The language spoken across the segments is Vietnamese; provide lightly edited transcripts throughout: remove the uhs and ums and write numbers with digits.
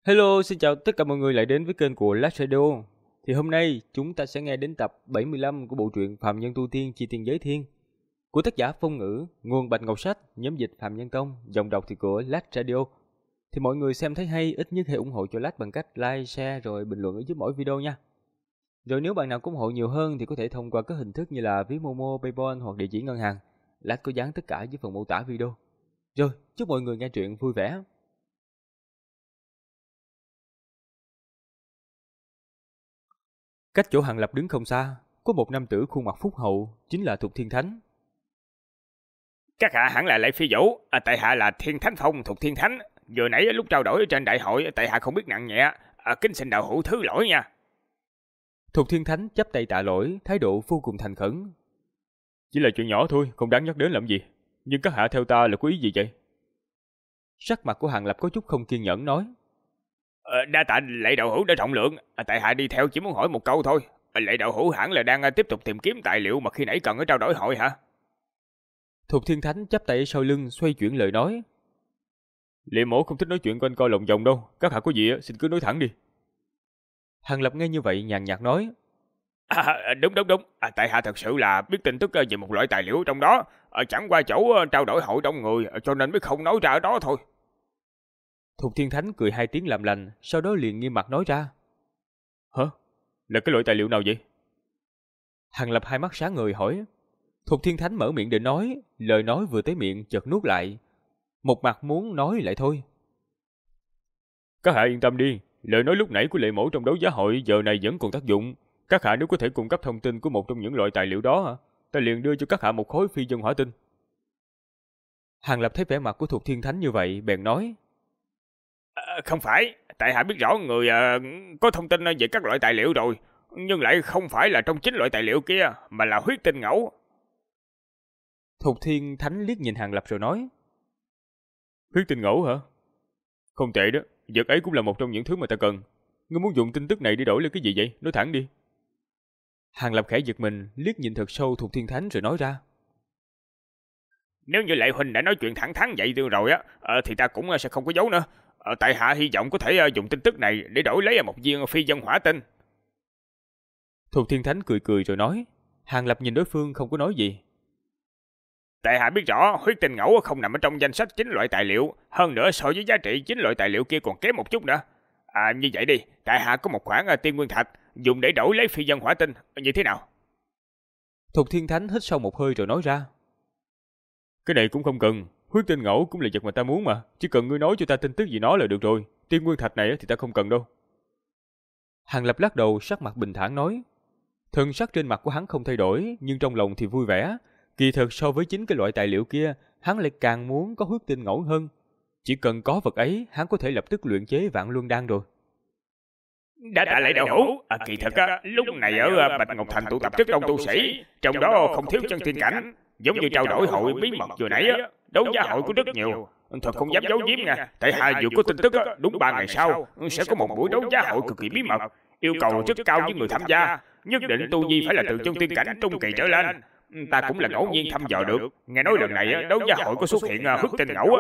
Hello, xin chào tất cả mọi người lại đến với kênh của Last Radio. Thì hôm nay chúng ta sẽ nghe đến tập 75 của bộ truyện Phàm Nhân Tu Tiên Chi Tiên Giới Thiên của tác giả Phong Ngữ, nguồn Bạch Ngọc Sách, nhóm dịch Phạm Nhân Tông, giọng đọc thì của Last Radio. Thì mọi người xem thấy hay ít nhất hãy ủng hộ cho Last bằng cách like, share rồi bình luận ở dưới mỗi video nha. Rồi nếu bạn nào có ủng hộ nhiều hơn thì có thể thông qua các hình thức như là ví Momo, PayPal hoặc địa chỉ ngân hàng. Last có dán tất cả dưới phần mô tả video. Rồi, chúc mọi người nghe truyện vui vẻ. Cách chỗ Hàng Lập đứng không xa, có một nam tử khuôn mặt phúc hậu, chính là Thục Thiên Thánh. Các hạ hẳn là Lệ Phi Vũ, tại hạ là Thiên Thánh Phong Thục Thiên Thánh. Vừa nãy lúc trao đổi trên đại hội, tại hạ không biết nặng nhẹ, kính xin đạo hữu thứ lỗi nha. Thục Thiên Thánh chắp tay tạ lỗi, thái độ vô cùng thành khẩn. Chỉ là chuyện nhỏ thôi, không đáng nhắc đến làm gì. Nhưng các hạ theo ta là có ý gì vậy? Sắc mặt của Hàng Lập có chút không kiên nhẫn nói. Đa tạ Lệ đạo hữu đã rộng lượng, tại hạ đi theo chỉ muốn hỏi một câu thôi. Lệ đạo hữu hẳn là đang tiếp tục tìm kiếm tài liệu mà khi nãy cần ở trao đổi hội hả? Thục Thiên Thánh chắp tay sau lưng, xoay chuyển lời nói. Liệm mổ không thích nói chuyện quanh co lòng vòng đâu, các hạ có gì xin cứ nói thẳng đi. Hàng Lập nghe như vậy nhàn nhạt nói. Đúng, tại hạ thật sự là biết tin tức về một loại tài liệu trong đó, chẳng qua chỗ trao đổi hội đông người cho nên mới không nói ra ở đó thôi. Thục Thiên Thánh cười hai tiếng làm lành, sau đó liền nghiêm mặt nói ra. Hả? Là cái loại tài liệu nào vậy? Hàng Lập hai mắt sáng ngời hỏi. Thục Thiên Thánh mở miệng định nói, lời nói vừa tới miệng chợt nuốt lại. Một mặt muốn nói lại thôi. Các hạ yên tâm đi, lời nói lúc nãy của Lệ Mổ trong đấu giá hội giờ này vẫn còn tác dụng. Các hạ nếu có thể cung cấp thông tin của một trong những loại tài liệu đó, ta liền đưa cho các hạ một khối phi dân hỏa tinh. Hàng Lập thấy vẻ mặt của Thục Thiên Thánh như vậy, bèn nói. Không phải, tại hạ biết rõ người có thông tin về các loại tài liệu rồi, nhưng lại không phải là trong chính loại tài liệu kia, mà là huyết tinh ngẫu. Thục Thiên Thánh liếc nhìn Hàng Lập rồi nói. Huyết tinh ngẫu hả? Không tệ đó, vật ấy cũng là một trong những thứ mà ta cần. Ngươi muốn dùng tin tức này đi đổi lấy cái gì vậy? Nói thẳng đi. Hàng Lập khẽ giật mình, liếc nhìn thật sâu Thục Thiên Thánh rồi nói ra. Nếu như Lệ huynh đã nói chuyện thẳng thắn vậy rồi thì ta cũng sẽ không có giấu nữa. Tại hạ hy vọng có thể dùng tin tức này để đổi lấy một viên phi dân hỏa tinh. Thục Thiên Thánh cười cười rồi nói. Hàng Lập nhìn đối phương không có nói gì. Tại hạ biết rõ huyết tinh ngẫu không nằm ở trong danh sách chính loại tài liệu, hơn nữa so với giá trị chính loại tài liệu kia còn kém một chút nữa. Như vậy đi, tại hạ có một khoản tiên nguyên thạch dùng để đổi lấy phi dân hỏa tinh, như thế nào? Thục Thiên Thánh hít sâu một hơi rồi nói ra. Cái này cũng không cần, huyết tinh ngẫu cũng là vật mà ta muốn mà, chỉ cần ngươi nói cho ta tin tức gì nó là được rồi, tiên nguyên thạch này thì ta không cần đâu. Hàng Lập lắc đầu, sắc mặt bình thản nói. Thân sắc trên mặt của hắn không thay đổi, nhưng trong lòng thì vui vẻ. Kỳ thực so với chính cái loại tài liệu kia, hắn lại càng muốn có huyết tinh ngẫu hơn. Chỉ cần có vật ấy, hắn có thể lập tức luyện chế Vạn Luân Đan rồi. Đã tạ Lệ đạo hữu, kỳ thực lúc này ở Bạch Ngọc Thành tụ tập rất đông tu sĩ, trong đó không thiếu chân tiên cảnh, giống như trao đổi hội bí mật vừa nãy đấu giá hội có rất nhiều. Thật không dám giấu giếm nha, tại hạ vừa có tin tức đúng 3 ngày sau sẽ có một buổi đấu giá hội cực kỳ bí mật, yêu cầu rất cao với người tham gia, nhất định tu vi phải là từ chân tiên cảnh trung kỳ trở lên. Ta cũng là ngẫu nhiên thăm dò được, nghe nói lần này đấu giá hội có xuất hiện huyết tinh ngẫu.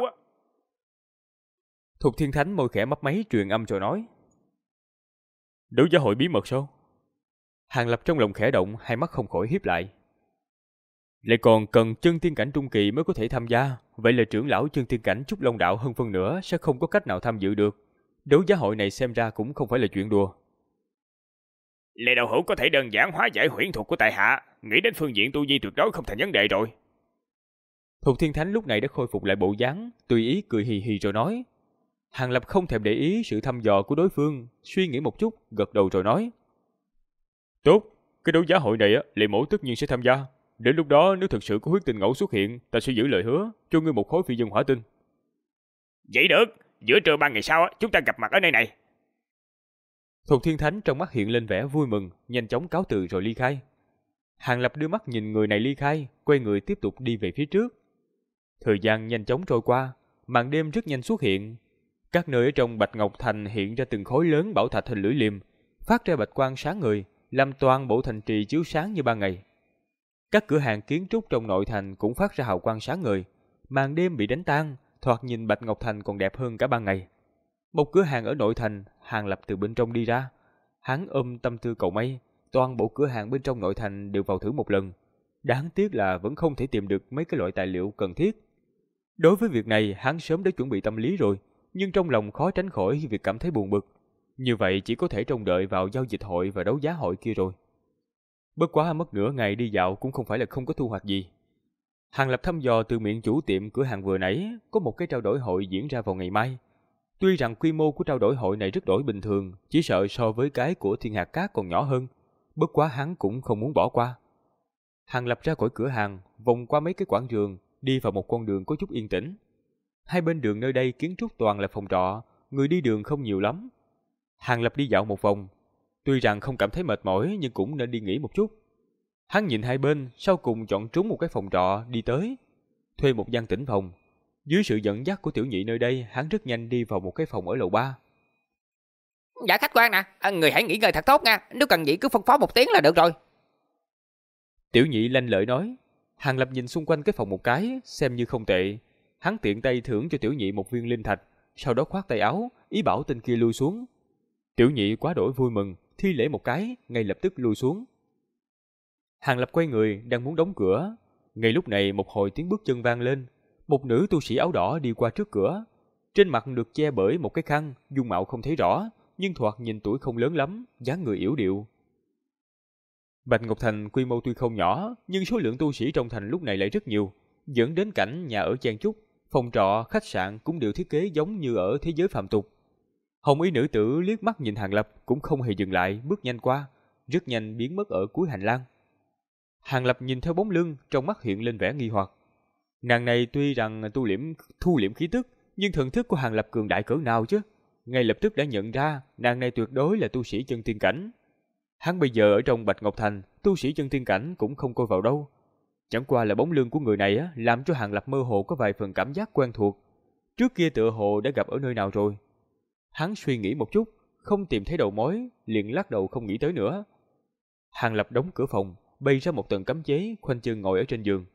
Thục Thiên Thánh môi khẽ mấp máy truyền âm rồi nói. Đấu giá hội bí mật sao? Hàng Lập trong lòng khẽ động, hai mắt không khỏi híp lại. Lại còn cần chân tiên cảnh trung kỳ mới có thể tham gia, vậy là trưởng lão chân tiên cảnh Trúc Long Đạo hơn phân nửa sẽ không có cách nào tham dự được. Đấu giá hội này xem ra cũng không phải là chuyện đùa. Lệ đạo hữu có thể đơn giản hóa giải huyễn thuật của tại hạ, nghĩ đến phương diện tu vi tuyệt đối không thành vấn đề rồi. Thục Thiên Thánh lúc này đã khôi phục lại bộ dáng, tùy ý cười hì hì rồi nói. Hàng Lập không thèm để ý sự thăm dò của đối phương, suy nghĩ một chút, gật đầu rồi nói. Tốt, cái đấu giá hội này Lệ Mổ tất nhiên sẽ tham gia. Đến lúc đó nếu thực sự có huyết tinh ngẫu xuất hiện, ta sẽ giữ lời hứa, cho ngươi một khối phi dân hỏa tinh. Vậy được, giữa trưa 3 ngày sau chúng ta gặp mặt ở nơi này. Thục Thiên Thánh trong mắt hiện lên vẻ vui mừng, nhanh chóng cáo từ rồi ly khai. Hàng Lập đưa mắt nhìn người này ly khai, quay người tiếp tục đi về phía trước. Thời gian nhanh chóng trôi qua, màn đêm rất nhanh xuất hiện. Các nơi ở trong Bạch Ngọc Thành hiện ra từng khối lớn bảo thạch hình lưỡi liềm, phát ra bạch quang sáng người, làm toàn bộ thành trì chiếu sáng như ban ngày. Các cửa hàng kiến trúc trong nội thành cũng phát ra hào quang sáng người, màn đêm bị đánh tan, thoạt nhìn Bạch Ngọc Thành còn đẹp hơn cả ban ngày. Một cửa hàng ở nội thành, Hàng Lập từ bên trong đi ra. Hắn ôm tâm tư cầu may, toàn bộ cửa hàng bên trong nội thành đều vào thử một lần. Đáng tiếc là vẫn không thể tìm được mấy cái loại tài liệu cần thiết. Đối với việc này, hắn sớm đã chuẩn bị tâm lý rồi, nhưng trong lòng khó tránh khỏi việc cảm thấy buồn bực. Như vậy chỉ có thể trông đợi vào giao dịch hội và đấu giá hội kia rồi. Bất quá mất nửa ngày đi dạo cũng không phải là không có thu hoạch gì. Hàng Lập thăm dò từ miệng chủ tiệm cửa hàng vừa nãy, có một cái trao đổi hội diễn ra vào ngày mai. Tuy rằng quy mô của trao đổi hội này rất đổi bình thường, chỉ sợ so với cái của Thiên Hạt Cát còn nhỏ hơn, bất quá hắn cũng không muốn bỏ qua. Hàng Lập ra khỏi cửa hàng, vòng qua mấy cái quảng trường, đi vào một con đường có chút yên tĩnh. Hai bên đường nơi đây kiến trúc toàn là phòng trọ, người đi đường không nhiều lắm. Hàng Lập đi dạo một vòng, tuy rằng không cảm thấy mệt mỏi nhưng cũng nên đi nghỉ một chút. Hắn nhìn hai bên, sau cùng chọn trúng một cái phòng trọ đi tới, thuê một gian tĩnh phòng. Dưới sự dẫn dắt của tiểu nhị nơi đây, hắn rất nhanh đi vào một cái phòng ở lầu 3. Dạ khách quan nè, người hãy nghỉ ngơi thật tốt nha, nếu cần gì cứ phân phó một tiếng là được rồi. Tiểu nhị lanh lợi nói. Hàng Lập nhìn xung quanh cái phòng một cái, xem như không tệ. Hắn tiện tay thưởng cho tiểu nhị một viên linh thạch, sau đó khoát tay áo, ý bảo tên kia lui xuống. Tiểu nhị quá đổi vui mừng, thi lễ một cái, ngay lập tức lui xuống. Hàng Lập quay người, đang muốn đóng cửa. Ngay lúc này một hồi tiếng bước chân vang lên. Một nữ tu sĩ áo đỏ đi qua trước cửa. Trên mặt được che bởi một cái khăn, dung mạo không thấy rõ, nhưng thoạt nhìn tuổi không lớn lắm, dáng người yểu điệu. Bạch Ngọc Thành quy mô tuy không nhỏ, nhưng số lượng tu sĩ trong thành lúc này lại rất nhiều, dẫn đến cảnh nhà ở chen chúc, phòng trọ, khách sạn cũng đều thiết kế giống như ở thế giới phàm tục. Hồng y nữ tử liếc mắt nhìn Hàng Lập cũng không hề dừng lại, bước nhanh qua, rất nhanh biến mất ở cuối hành lang. Hàng Lập nhìn theo bóng lưng, trong mắt hiện lên vẻ nghi hoặc. Nàng này tuy rằng thu liễm khí tức, nhưng thần thức của Hàng Lập cường đại cỡ nào chứ? Ngay lập tức đã nhận ra, nàng này tuyệt đối là tu sĩ chân tiên cảnh. Hắn bây giờ ở trong Bạch Ngọc Thành, tu sĩ chân tiên cảnh cũng không coi vào đâu. Chẳng qua là bóng lưng của người này làm cho Hàng Lập mơ hồ có vài phần cảm giác quen thuộc. Trước kia tựa hồ đã gặp ở nơi nào rồi. Hắn suy nghĩ một chút, không tìm thấy đầu mối, liền lắc đầu không nghĩ tới nữa. Hàng Lập đóng cửa phòng, bày ra một tầng cấm chế, khoanh chân ngồi ở trên giường.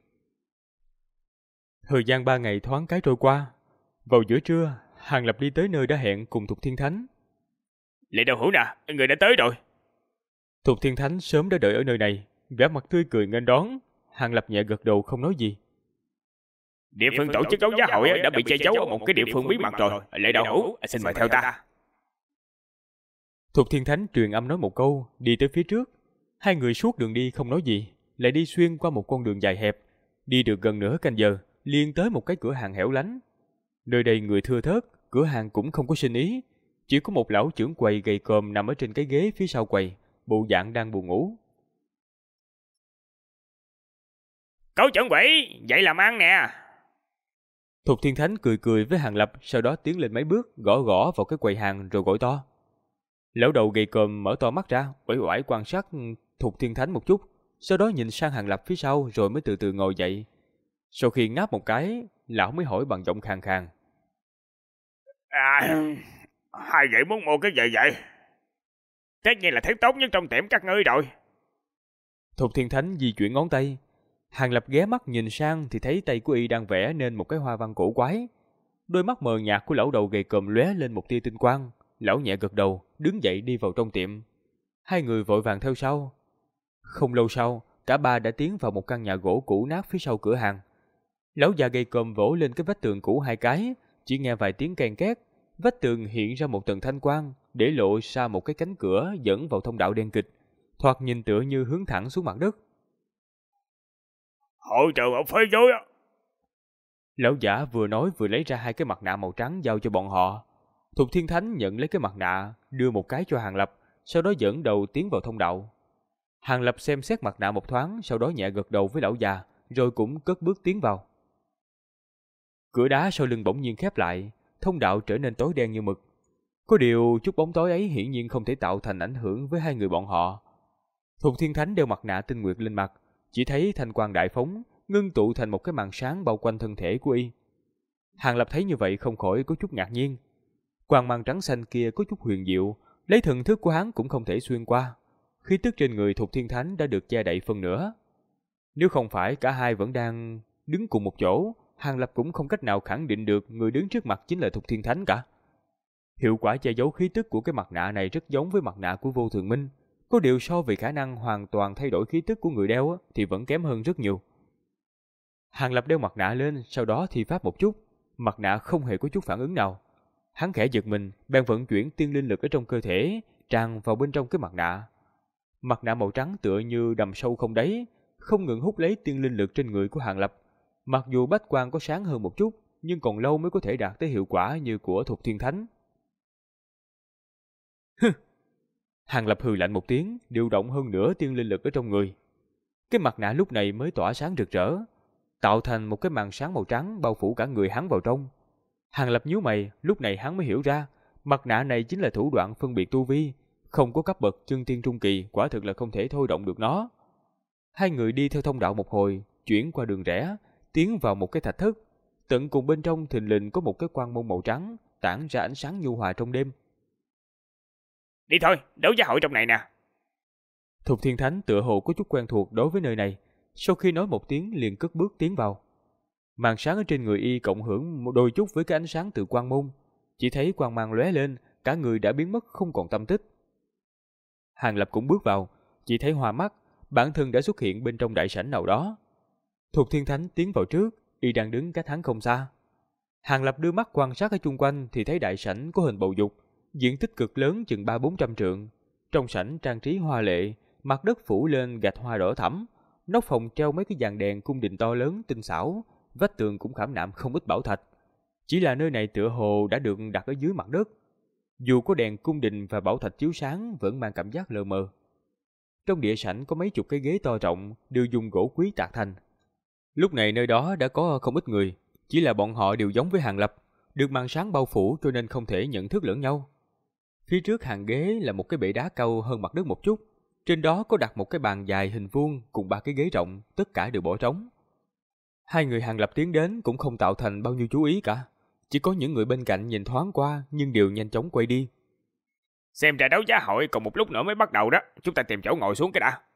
Thời gian 3 ngày thoáng cái trôi qua. Vào giữa trưa, Hàng Lập đi tới nơi đã hẹn cùng Thục Thiên Thánh. Lệ Đạo Hữu nè, người đã tới rồi. Thục Thiên Thánh sớm đã đợi ở nơi này, vẻ mặt tươi cười nghênh đón. Hàng Lập nhẹ gật đầu không nói gì. Địa phương tổ chức đấu giá hội đã bị che giấu ở một cái địa phương bí mật rồi. Lệ Đạo Hữu, xin mời theo ta. Thục Thiên Thánh truyền âm nói một câu, đi tới phía trước. Hai người suốt đường đi không nói gì, lại đi xuyên qua một con đường dài hẹp. Đi được gần nửa canh giờ, liền tới một cái cửa hàng hẻo lánh. Nơi đây người thưa thớt, cửa hàng cũng không có sinh ý. Chỉ có một lão trưởng quầy gầy còm nằm ở trên cái ghế phía sau quầy, bộ dạng đang buồn ngủ. Cậu trưởng quỷ, dậy làm ăn nè. Thục Thiên Thánh cười cười với Hàng Lập, sau đó tiến lên mấy bước, gõ gõ vào cái quầy hàng rồi gọi to. Lão đầu gầy còm mở to mắt ra, uể oải quan sát Thục Thiên Thánh một chút, sau đó nhìn sang Hàng Lập phía sau rồi mới từ từ ngồi dậy. Sau khi ngáp một cái, lão mới hỏi bằng giọng khàn khàn. Hai vị muốn mua cái gì vậy? Tất nhiên là thứ tốt nhất trong tiệm các ngươi rồi. Thục Thiên Thánh di chuyển ngón tay. Hàng Lập ghé mắt nhìn sang thì thấy tay của y đang vẽ nên một cái hoa văn cổ quái. Đôi mắt mờ nhạt của lão đầu gầy còm lóe lên một tia tinh quang. Lão nhẹ gật đầu, đứng dậy đi vào trong tiệm. Hai người vội vàng theo sau. Không lâu sau, cả ba đã tiến vào một căn nhà gỗ cũ nát phía sau cửa hàng. Lão già gầy còm vỗ lên cái vách tường cũ hai cái, chỉ nghe vài tiếng ken két, vách tường hiện ra một tầng thanh quang, để lộ ra một cái cánh cửa dẫn vào thông đạo đen kịch, thoạt nhìn tựa như hướng thẳng xuống mặt đất. Hội trường ở phía dưới á. Lão giả vừa nói vừa lấy ra hai cái mặt nạ màu trắng giao cho bọn họ. Thục Thiên Thánh nhận lấy cái mặt nạ, đưa một cái cho Hàng Lập, sau đó dẫn đầu tiến vào thông đạo. Hàng Lập xem xét mặt nạ một thoáng, sau đó nhẹ gật đầu với lão già, rồi cũng cất bước tiến vào. Cửa đá sau lưng bỗng nhiên khép lại, thông đạo trở nên tối đen như mực. Có điều chút bóng tối ấy hiển nhiên không thể tạo thành ảnh hưởng với hai người bọn họ. Thục Thiên Thánh đeo mặt nạ tinh nguyệt lên mặt, chỉ thấy thanh quang đại phóng, ngưng tụ thành một cái màn sáng bao quanh thân thể của y. Hàng Lập thấy như vậy không khỏi có chút ngạc nhiên. Quang mang trắng xanh kia có chút huyền diệu, lấy thần thức của hắn cũng không thể xuyên qua. Khí tức trên người Thục Thiên Thánh đã được che đậy phần nữa. Nếu không phải cả hai vẫn đang đứng cùng một chỗ, Hàng Lập cũng không cách nào khẳng định được người đứng trước mặt chính là Thục Thiên Thánh cả. Hiệu quả che giấu khí tức của cái mặt nạ này rất giống với mặt nạ của Vô Thường Minh. Có điều so về khả năng hoàn toàn thay đổi khí tức của người đeo thì vẫn kém hơn rất nhiều. Hàng Lập đeo mặt nạ lên, sau đó thi pháp một chút. Mặt nạ không hề có chút phản ứng nào. Hắn khẽ giật mình, bèn vận chuyển tiên linh lực ở trong cơ thể, tràn vào bên trong cái mặt nạ. Mặt nạ màu trắng tựa như đầm sâu không đáy, không ngừng hút lấy tiên linh lực trên người của Hàng Lập. Mặc dù bách quang có sáng hơn một chút, nhưng còn lâu mới có thể đạt tới hiệu quả như của Thục Thiên Thánh. Hàng Lập hừ lạnh một tiếng, điều động hơn nữa tiên linh lực ở trong người. Cái mặt nạ lúc này mới tỏa sáng rực rỡ, tạo thành một cái màn sáng màu trắng bao phủ cả người hắn vào trong. Hàng Lập nhíu mày, lúc này hắn mới hiểu ra, mặt nạ này chính là thủ đoạn phân biệt tu vi, không có cấp bậc chân tiên trung kỳ, quả thực là không thể thôi động được nó. Hai người đi theo thông đạo một hồi, chuyển qua đường rẽ, tiến vào một cái thạch thất. Tận cùng bên trong thình lình có một cái quan môn màu trắng, tản ra ánh sáng nhu hòa trong đêm. Đi thôi, đấu giá hội trong này nè. Thục Thiên Thánh tựa hồ có chút quen thuộc đối với nơi này, sau khi nói một tiếng liền cất bước tiến vào. Màn sáng ở trên người y cộng hưởng một đôi chút với cái ánh sáng từ quan môn, chỉ thấy quang mang lóe lên, cả người đã biến mất không còn tâm tích. Hàng Lập cũng bước vào, chỉ thấy hoa mắt, bản thân đã xuất hiện bên trong đại sảnh nào đó. Thục Thiên Thánh tiến vào trước, y đang đứng cách hắn không xa. Hàng Lập đưa mắt quan sát ở chung quanh thì thấy đại sảnh có hình bầu dục, diện tích cực lớn chừng 300-400 trượng. Trong sảnh trang trí hoa lệ, mặt đất phủ lên gạch hoa đỏ thẫm, nóc phòng treo mấy cái dàn đèn cung đình to lớn tinh xảo, vách tường cũng khảm nạm không ít bảo thạch. Chỉ là nơi này tựa hồ đã được đặt ở dưới mặt đất. Dù có đèn cung đình và bảo thạch chiếu sáng vẫn mang cảm giác lờ mờ. Trong địa sảnh có mấy chục cái ghế to rộng đều dùng gỗ quý tạc thành. Lúc này nơi đó đã có không ít người, chỉ là bọn họ đều giống với Hàng Lập, được màn sáng bao phủ cho nên không thể nhận thức lẫn nhau. Phía trước hàng ghế là một cái bệ đá cao hơn mặt đất một chút, trên đó có đặt một cái bàn dài hình vuông cùng 3 cái ghế rộng, tất cả đều bỏ trống. Hai người Hàng Lập tiến đến cũng không tạo thành bao nhiêu chú ý cả, chỉ có những người bên cạnh nhìn thoáng qua nhưng đều nhanh chóng quay đi. Xem ra đấu giá hội còn một lúc nữa mới bắt đầu đó, chúng ta tìm chỗ ngồi xuống cái đã.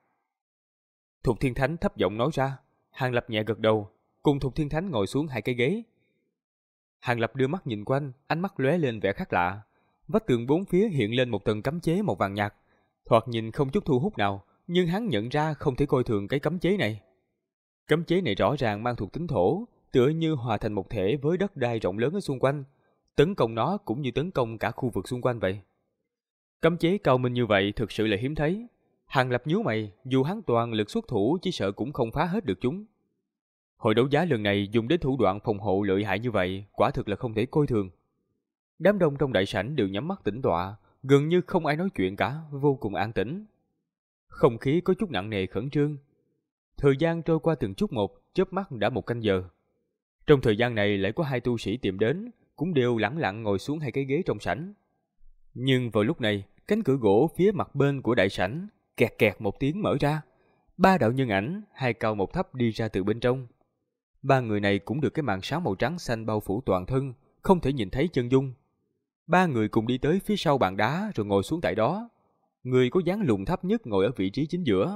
Thục Thiên Thánh thấp giọng nói ra. Hàng Lập nhẹ gật đầu, cùng Thục Thiên Thánh ngồi xuống 2 cái ghế. Hàng Lập đưa mắt nhìn quanh, ánh mắt lóe lên vẻ khác lạ. Vách tường bốn phía hiện lên một tầng cấm chế màu vàng nhạt, thoạt nhìn không chút thu hút nào, nhưng hắn nhận ra không thể coi thường cái cấm chế này. Cấm chế này rõ ràng mang thuộc tính thổ, tựa như hòa thành một thể với đất đai rộng lớn ở xung quanh, tấn công nó cũng như tấn công cả khu vực xung quanh vậy. Cấm chế cao minh như vậy thực sự là hiếm thấy. Hàng Lập nhíu mày, dù hắn toàn lực xuất thủ chỉ sợ cũng không phá hết được chúng. Hội đấu giá lần này dùng đến thủ đoạn phòng hộ lợi hại như vậy, quả thực là không thể coi thường. Đám đông trong đại sảnh đều nhắm mắt tĩnh tọa, gần như không ai nói chuyện cả, vô cùng an tĩnh. Không khí có chút nặng nề khẩn trương. Thời gian trôi qua từng chút một, chớp mắt đã 1 canh giờ. Trong thời gian này lại có 2 tu sĩ tìm đến, cũng đều lẳng lặng ngồi xuống 2 cái ghế trong sảnh. Nhưng vào lúc này, cánh cửa gỗ phía mặt bên của đại sảnh kẹt kẹt một tiếng mở ra. 3 đạo nhân ảnh, 2 cao 1 thấp đi ra từ bên trong. 3 người này cũng được cái màn sáng màu trắng xanh bao phủ toàn thân, không thể nhìn thấy chân dung. 3 người cùng đi tới phía sau bàn đá rồi ngồi xuống tại đó. Người có dáng lùn thấp nhất ngồi ở vị trí chính giữa.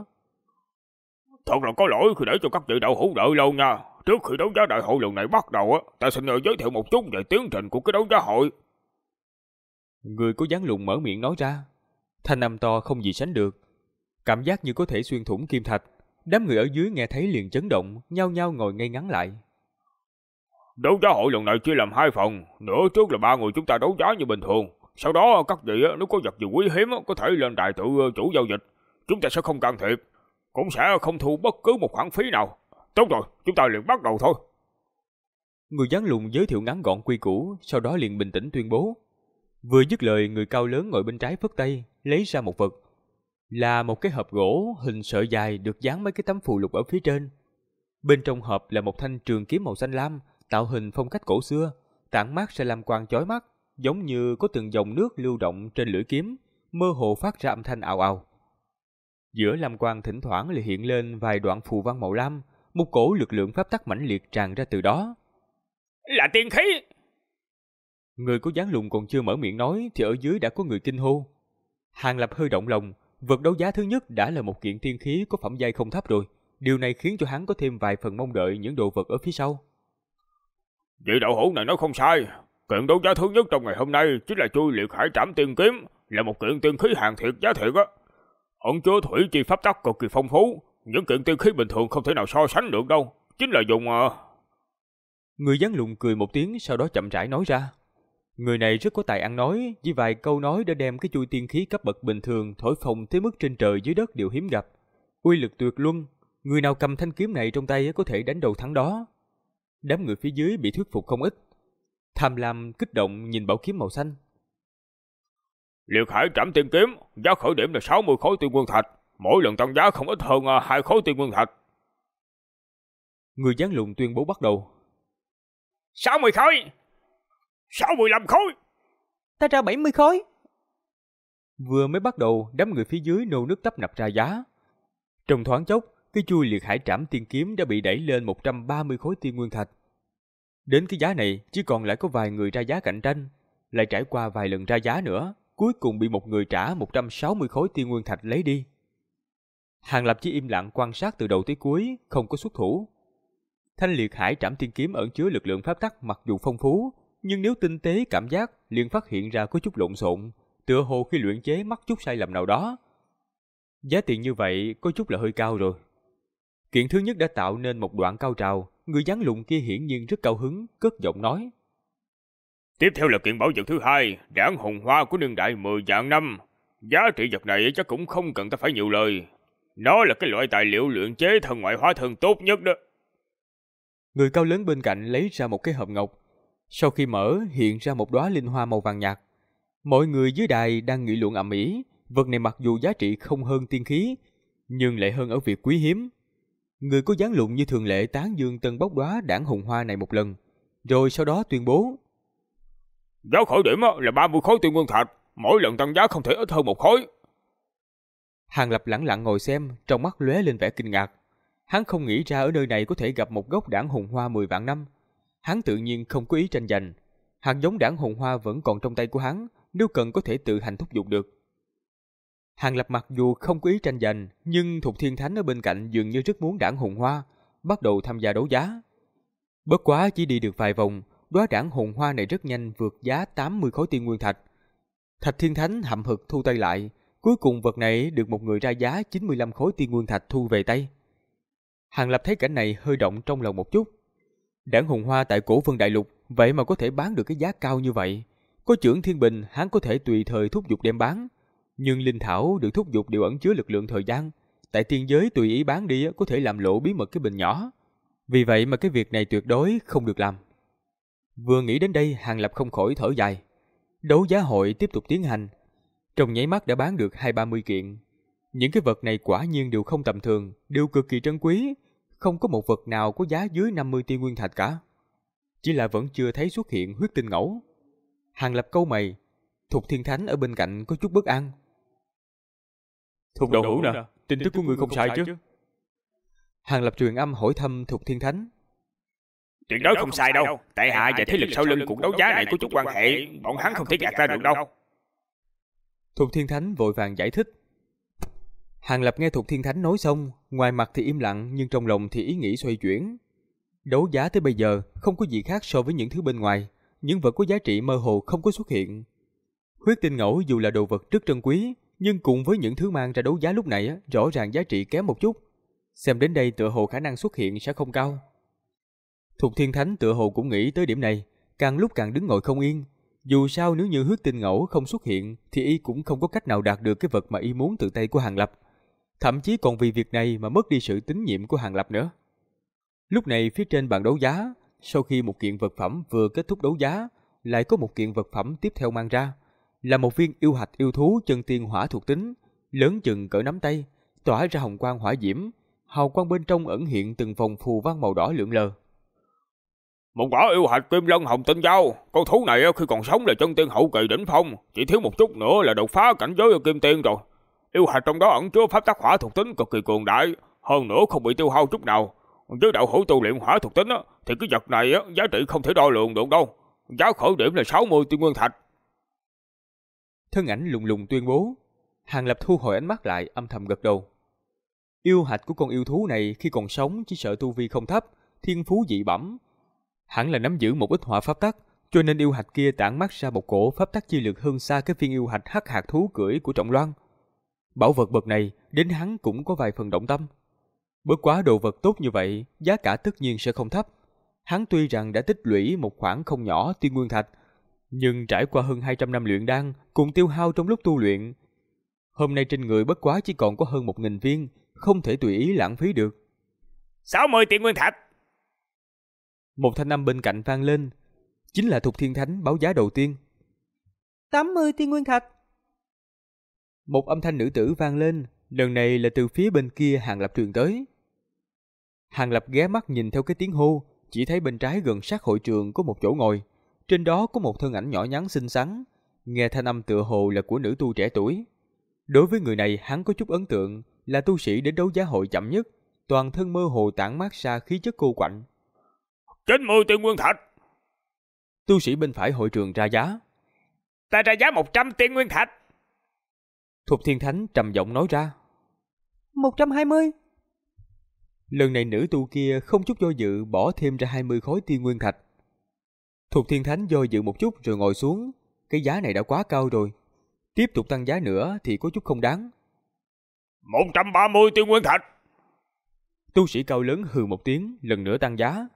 Thật là có lỗi khi để cho các vị đạo hữu đợi lâu nha. Trước khi đấu giá đại hội lần này bắt đầu, ta xin giới thiệu một chút về tiến trình của cái đấu giá hội. Người có dáng lùn mở miệng nói ra. Thanh âm to không gì sánh được, cảm giác như có thể xuyên thủng kim thạch. Đám người ở dưới nghe thấy liền chấn động, nhao nhao ngồi ngay ngắn lại. Đấu giá hội lần này chia làm 2 phần, nửa trước là 3 người chúng ta đấu giá như bình thường. Sau đó các vị nếu có vật gì quý hiếm có thể lên đài tự chủ giao dịch. Chúng ta sẽ không can thiệp, cũng sẽ không thu bất cứ một khoản phí nào. Tốt rồi, chúng ta liền bắt đầu thôi. Người dáng lùn giới thiệu ngắn gọn quy củ, sau đó liền bình tĩnh tuyên bố. Vừa dứt lời, người cao lớn ngồi bên trái phất tay, lấy ra một vật. Là một cái hộp gỗ hình sợi dài được dán mấy cái tấm phù lục ở phía trên. Bên trong hộp là một thanh trường kiếm màu xanh lam, tạo hình phong cách cổ xưa, tản mát ra lam quang chói mắt, giống như có từng dòng nước lưu động trên lưỡi kiếm, mơ hồ phát ra âm thanh ào ào. Giữa lam quang thỉnh thoảng lại hiện lên vài đoạn phù văn màu lam, một cổ lực lượng pháp tắc mãnh liệt tràn ra từ đó. Là tiên khí! Người có dáng lùn còn chưa mở miệng nói thì ở dưới đã có người kinh hô. Hàng Lập hơi động lòng, vật đấu giá thứ nhất đã là một kiện tiên khí có phẩm giai không thấp rồi, điều này khiến cho hắn có thêm vài phần mong đợi những đồ vật ở phía sau. Vị đạo hữu này nói không sai, Kiện đấu giá thứ nhất trong ngày hôm nay chính là chui liệt hải trảm tiên kiếm, là một kiện tiên khí hàng thiệt giá thiệt á. Ẩn chứa thủy chi pháp tắc cực kỳ phong phú, những kiện tiên khí bình thường không thể nào so sánh được đâu. Chính là dùng Người gián lùng cười một tiếng, sau đó chậm rãi nói ra. Người này rất có tài ăn nói, với vài câu nói đã đem cái chui tiên khí cấp bậc bình thường thổi phồng tới mức trên trời dưới đất đều hiếm gặp. Uy lực tuyệt luân, người nào cầm thanh kiếm này trong tay có thể đánh đầu thắng đó. Đám người phía dưới bị thuyết phục không ít. Tham lam kích động nhìn bảo kiếm màu xanh. liệt hải trảm tiên kiếm, giá khởi điểm là 60 khối tiên nguyên thạch, mỗi lần tăng giá không ít hơn 2 khối tiên nguyên thạch. Người gián lùng tuyên bố bắt đầu. 60 khối, 65 khối. Ta ra 70 khối. Vừa mới bắt đầu, đám người phía dưới nô nức tấp nập ra giá. Trong thoáng chốc, cái chui liệt hải trảm tiên kiếm đã bị đẩy lên 130 khối tiên nguyên thạch. Đến cái giá này, chỉ còn lại có vài người ra giá cạnh tranh, lại trải qua vài lần ra giá nữa, cuối cùng bị một người trả 160 khối tiên nguyên thạch lấy đi. Hàng Lập chỉ im lặng quan sát từ đầu tới cuối, không có xuất thủ. Thanh liệt hải trảm tiên kiếm ẩn chứa lực lượng pháp tắc mặc dù phong phú, nhưng nếu tinh tế cảm giác liền phát hiện ra có chút lộn xộn, tựa hồ khi luyện chế mắc chút sai lầm nào đó. Giá tiền như vậy có chút là hơi cao rồi. Kiện thứ nhất đã tạo nên một đoạn cao trào, người gián lùng kia hiển nhiên rất cao hứng, cất giọng nói. Tiếp theo là kiện bảo vật thứ hai, đảng hồng hoa của niên đại 10 vạn năm. Giá trị vật này chắc cũng không cần ta phải nhiều lời. Nó là cái loại tài liệu luyện chế thần ngoại hóa thân tốt nhất đó. Người cao lớn bên cạnh lấy ra một cái hộp ngọc. Sau khi mở, hiện ra một đóa linh hoa màu vàng nhạt. Mọi người dưới đài đang nghị luận ầm ĩ. Vật này mặc dù giá trị không hơn tiên khí, nhưng lại hơn ở việc quý hiếm. Người có gián lùng như thường lệ tán dương tân bốc đóa đảng hồng hoa này một lần, rồi sau đó tuyên bố. Giá khởi điểm là 30 khối tiên nguyên thạch, mỗi lần tăng giá không thể ít hơn 1 khối. Hàng Lập lẳng lặng ngồi xem, trong mắt lóe lên vẻ kinh ngạc. Hắn không nghĩ ra ở nơi này có thể gặp một gốc đảng hồng hoa 10 vạn năm. Hắn tự nhiên không có ý tranh giành. Hạt giống đảng hồng hoa vẫn còn trong tay của hắn, nếu cần có thể tự hành thúc giục được. Hàng Lập mặc dù không có ý tranh giành, nhưng Thục Thiên Thánh ở bên cạnh dường như rất muốn đảng hồng hoa, bắt đầu tham gia đấu giá. Bất quá chỉ đi được vài vòng, đóa đảng hồng hoa này rất nhanh vượt giá 80 khối tiên nguyên thạch. Thạch Thiên Thánh hậm hực thu tay lại, cuối cùng vật này được một người ra giá 95 khối tiên nguyên thạch thu về tay. Hàng Lập thấy cảnh này hơi động trong lòng một chút. Đảng hồng hoa tại Cổ Vân Đại Lục vậy mà có thể bán được cái giá cao như vậy. Có chưởng thiên bình hắn có thể tùy thời thúc giục đem bán, nhưng linh thảo được thúc giục đều ẩn chứa lực lượng thời gian. Tại tiên giới tùy ý bán đi có thể làm lộ bí mật cái bình nhỏ. Vì vậy mà cái việc này tuyệt đối không được làm. Vừa nghĩ đến đây, Hàng Lập không khỏi thở dài. Đấu giá hội tiếp tục tiến hành. Trong nháy mắt đã bán được 20-30 kiện. Những cái vật này quả nhiên đều không tầm thường, đều cực kỳ trân quý, không có một vật nào có giá dưới 50 tiên nguyên thạch cả. Chỉ là vẫn chưa thấy xuất hiện huyết tinh ngẫu. Hàng Lập cau mày, Thục Thiên Thánh ở bên cạnh có chút bất an. Thục Đạo Hữu nè, tin tức của ngươi không sai chứ? Hàng Lập truyền âm hỏi thăm Thục Thiên Thánh. Tuyệt đối không sai đâu, tại hạ và thế lực sau lưng cuộc đấu giá này có chút quan hệ, bọn hắn không thể gạt ra được đâu. Thục Thiên Thánh vội vàng giải thích. Hàng Lập nghe Thục Thiên Thánh nói xong, ngoài mặt thì im lặng nhưng trong lòng thì ý nghĩ xoay chuyển. Đấu giá tới bây giờ không có gì khác so với những thứ bên ngoài, những vật có giá trị mơ hồ không có xuất hiện. Huyết tinh ngẫu dù là đồ vật rất trân quý, nhưng cùng với những thứ mang ra đấu giá lúc này rõ ràng giá trị kém một chút. Xem đến đây tựa hồ khả năng xuất hiện sẽ không cao. Thục Thiên Thánh tựa hồ cũng nghĩ tới điểm này, càng lúc càng đứng ngồi không yên. Dù sao nếu như huyết tinh ngẫu không xuất hiện thì y cũng không có cách nào đạt được cái vật mà y muốn từ tay của Hàng Lập. Thậm chí còn vì việc này mà mất đi sự tín nhiệm của Hàng Lập nữa. Lúc này phía trên bàn đấu giá, sau khi một kiện vật phẩm vừa kết thúc đấu giá, lại có một kiện vật phẩm tiếp theo mang ra, là một viên yêu hạch yêu thú chân tiên hỏa thuộc tính, lớn chừng cỡ nắm tay, tỏa ra hồng quang hỏa diễm, hào quang bên trong ẩn hiện từng vòng phù văn màu đỏ lượn lờ. Một quả yêu hạch kim lân hồng tinh dao, con thú này khi còn sống là chân tiên hậu kỳ đỉnh phong, chỉ thiếu một chút nữa là đột phá cảnh giới kim tiên rồi. Yêu hạch trong đó ẩn chứa pháp tắc hỏa thuộc tính cực kỳ cường đại, hơn nữa không bị tiêu hao chút nào. Với đạo hữu tu luyện hỏa thuộc tính thì cái vật này giá trị không thể đo lường được đâu. Giá khởi điểm là 60 tiên nguyên thạch. Thân ảnh lùng lùng tuyên bố. Hàng Lập thu hồi ánh mắt lại, âm thầm gật đầu. Yêu hạch của con yêu thú này khi còn sống chỉ sợ tu vi không thấp, thiên phú dị bẩm. Hẳn là nắm giữ một ít hỏa pháp tắc, cho nên yêu hạch kia tản mát ra một cổ pháp tắc chi lực hơn xa cái viên yêu hạch hắc hạt thú cưỡi của Trọng Loan. Bảo vật bậc này đến hắn cũng có vài phần động tâm. Bất quá đồ vật tốt như vậy, giá cả tất nhiên sẽ không thấp. Hắn tuy rằng đã tích lũy một khoản không nhỏ tiên nguyên thạch, nhưng trải qua hơn 200 năm luyện đan cùng tiêu hao trong lúc tu luyện, hôm nay trên người bất quá chỉ còn có hơn 1000 viên, không thể tùy ý lãng phí được. 60 tiên nguyên thạch. Một thanh âm bên cạnh vang lên, chính là Thục Thiên Thánh báo giá đầu tiên. 80 tiên nguyên thạch. Một âm thanh nữ tử vang lên, lần này là từ phía bên kia Hàng Lập truyền tới. Hàng Lập ghé mắt nhìn theo cái tiếng hô, chỉ thấy bên trái gần sát hội trường có một chỗ ngồi, trên đó có một thân ảnh nhỏ nhắn xinh xắn, nghe thanh âm tựa hồ là của nữ tu trẻ tuổi. Đối với người này hắn có chút ấn tượng, là tu sĩ đến đấu giá hội chậm nhất, toàn thân mơ hồ tản mát ra khí chất cô quạnh. 90 tiên nguyên thạch. Tu sĩ bên phải hội trường ra giá. Ta ra giá 100 tiên nguyên thạch. Thục Thiên Thánh trầm giọng nói ra. 120. Lần này nữ tu kia không chút do dự bỏ thêm ra 20 khối tiên nguyên thạch. Thục Thiên Thánh do dự một chút rồi ngồi xuống. Cái giá này đã quá cao rồi, tiếp tục tăng giá nữa thì có chút không đáng. 130 tiên nguyên thạch. Tu sĩ cao lớn hừ một tiếng, lần nữa tăng giá.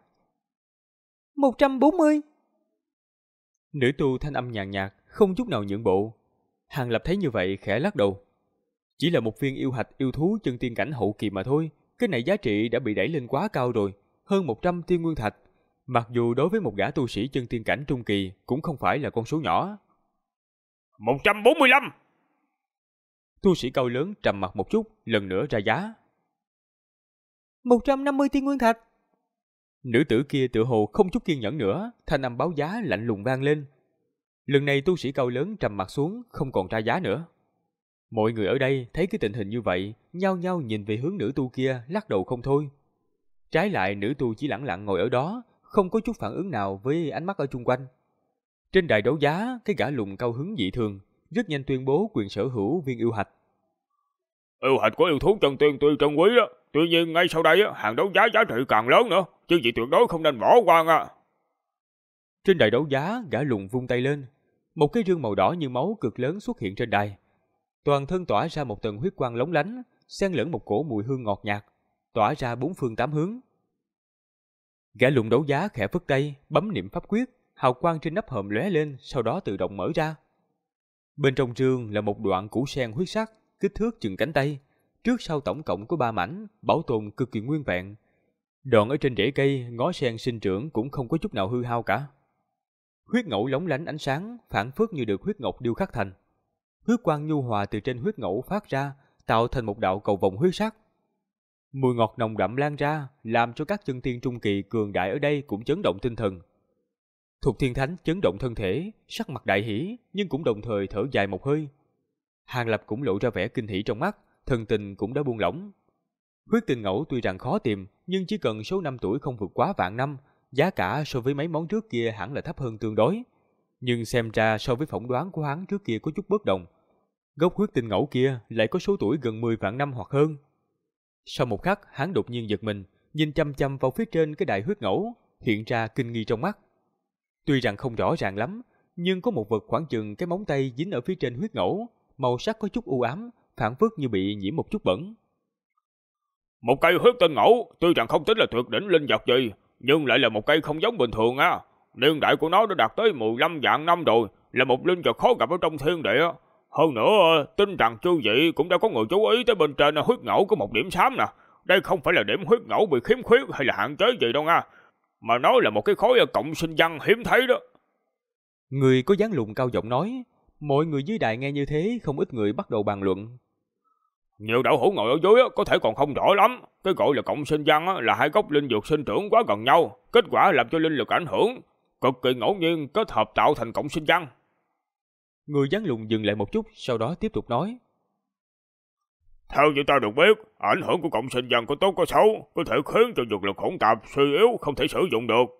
140. Nữ tu thanh âm nhàn nhạt, không chút nào nhượng bộ. Hàng Lập thấy như vậy khẽ lắc đầu. Chỉ là một viên yêu hạch yêu thú chân tiên cảnh hậu kỳ mà thôi, cái này giá trị đã bị đẩy lên quá cao rồi, hơn 100 tiên nguyên thạch. Mặc dù đối với một gã tu sĩ chân tiên cảnh trung kỳ cũng không phải là con số nhỏ. 145. Tu sĩ cao lớn trầm mặt một chút, lần nữa ra giá. 150 tiên nguyên thạch. Nữ tử kia tựa hồ không chút kiên nhẫn nữa, thanh âm báo giá lạnh lùng vang lên. Lần này tu sĩ cao lớn trầm mặt xuống, không còn ra giá nữa. Mọi người ở đây thấy cái tình hình như vậy, nhao nhao nhìn về hướng nữ tu kia, lắc đầu không thôi. Trái lại nữ tu chỉ lẳng lặng ngồi ở đó, không có chút phản ứng nào với ánh mắt ở chung quanh. Trên đài đấu giá, cái gã lùn cao hứng dị thường, rất nhanh tuyên bố quyền sở hữu viên yêu hạch. Yêu hạch của yêu thú chân tiên tuy trân quý đó, tuy nhiên ngay sau đây hàng đấu giá giá trị càng lớn nữa, chứ gì tuyệt đối không nên bỏ qua nha. Trên đài đấu giá, gã lùn vung tay lên, một cái rương màu đỏ như máu cực lớn xuất hiện trên đài. Toàn thân tỏa ra một tầng huyết quang lóng lánh, xen lẫn một cổ mùi hương ngọt nhạt, tỏa ra bốn phương tám hướng. Gã lùn đấu giá khẽ phất tay, bấm niệm pháp quyết, hào quang trên nắp hòm lóe lên, sau đó tự động mở ra. Bên trong rương là một đoạn củ sen huyết sắc, kích thước chừng cánh tay, trước sau tổng cộng có 3 mảnh, bảo tồn cực kỳ nguyên vẹn. Đoạn ở trên rễ cây, ngó sen sinh trưởng cũng không có chút nào hư hao cả. Huyết ngẫu lóng lánh ánh sáng, phản phất như được huyết ngọc điêu khắc thành. Huyết quang nhu hòa từ trên huyết ngẫu phát ra, tạo thành một đạo cầu vồng huyết sắc. Mùi ngọt nồng đậm lan ra, làm cho các chân tiên trung kỳ cường đại ở đây cũng chấn động tinh thần. Thục Thiên Thánh chấn động thân thể, sắc mặt đại hỉ, nhưng cũng đồng thời thở dài một hơi. Hàng Lập cũng lộ ra vẻ kinh hỉ trong mắt, thần tình cũng đã buông lỏng. Huyết tinh ngẫu tuy rằng khó tìm, nhưng chỉ cần số năm tuổi không vượt quá vạn năm, giá cả so với mấy món trước kia hẳn là thấp hơn tương đối. Nhưng xem ra so với phỏng đoán của hắn trước kia có chút bất đồng. Gốc huyết tinh ngẫu kia lại có số tuổi gần 10 vạn năm hoặc hơn. Sau một khắc, hắn đột nhiên giật mình, nhìn chăm chăm vào phía trên cái đại huyết ngẫu, hiện ra kinh nghi trong mắt. Tuy rằng không rõ ràng lắm, nhưng có một vật khoảng chừng cái móng tay dính ở phía trên huyết ngẫu, màu sắc có chút u ám, phản phất như bị nhiễm một chút bẩn. Một cây huyết tinh ngẫu, tuy rằng không tính là tuyệt đỉnh linh vật gì, nhưng lại là một cây không giống bình thường á. Niên đại của nó đã đạt tới 15 vạn năm rồi, là một linh vật khó gặp ở trong thiên địa. Hơn nữa, tin rằng chư vị cũng đã có người chú ý tới bên trên huyết ngẫu có một điểm xám nè. Đây không phải là điểm huyết ngẫu bị khiếm khuyết hay là hạn chế gì đâu nha, mà nó là một cái khối cộng sinh văn hiếm thấy đó. Người có dáng lùn cao giọng nói, mọi người dưới đài nghe như thế, không ít người bắt đầu bàn luận. Nhiều đạo hữu ngồi ở dưới có thể còn không rõ lắm, cái gọi là cộng sinh văn là hai gốc linh dược sinh trưởng quá gần nhau, kết quả làm cho linh lực ảnh hưởng, cực kỳ ngẫu nhiên kết hợp tạo thành cộng sinh văn. Người dáng lùn dừng lại một chút, sau đó tiếp tục nói. Theo như ta được biết, ảnh hưởng của cộng sinh văn có tốt có xấu, có thể khiến cho dược lực hỗn tạp suy yếu, không thể sử dụng được.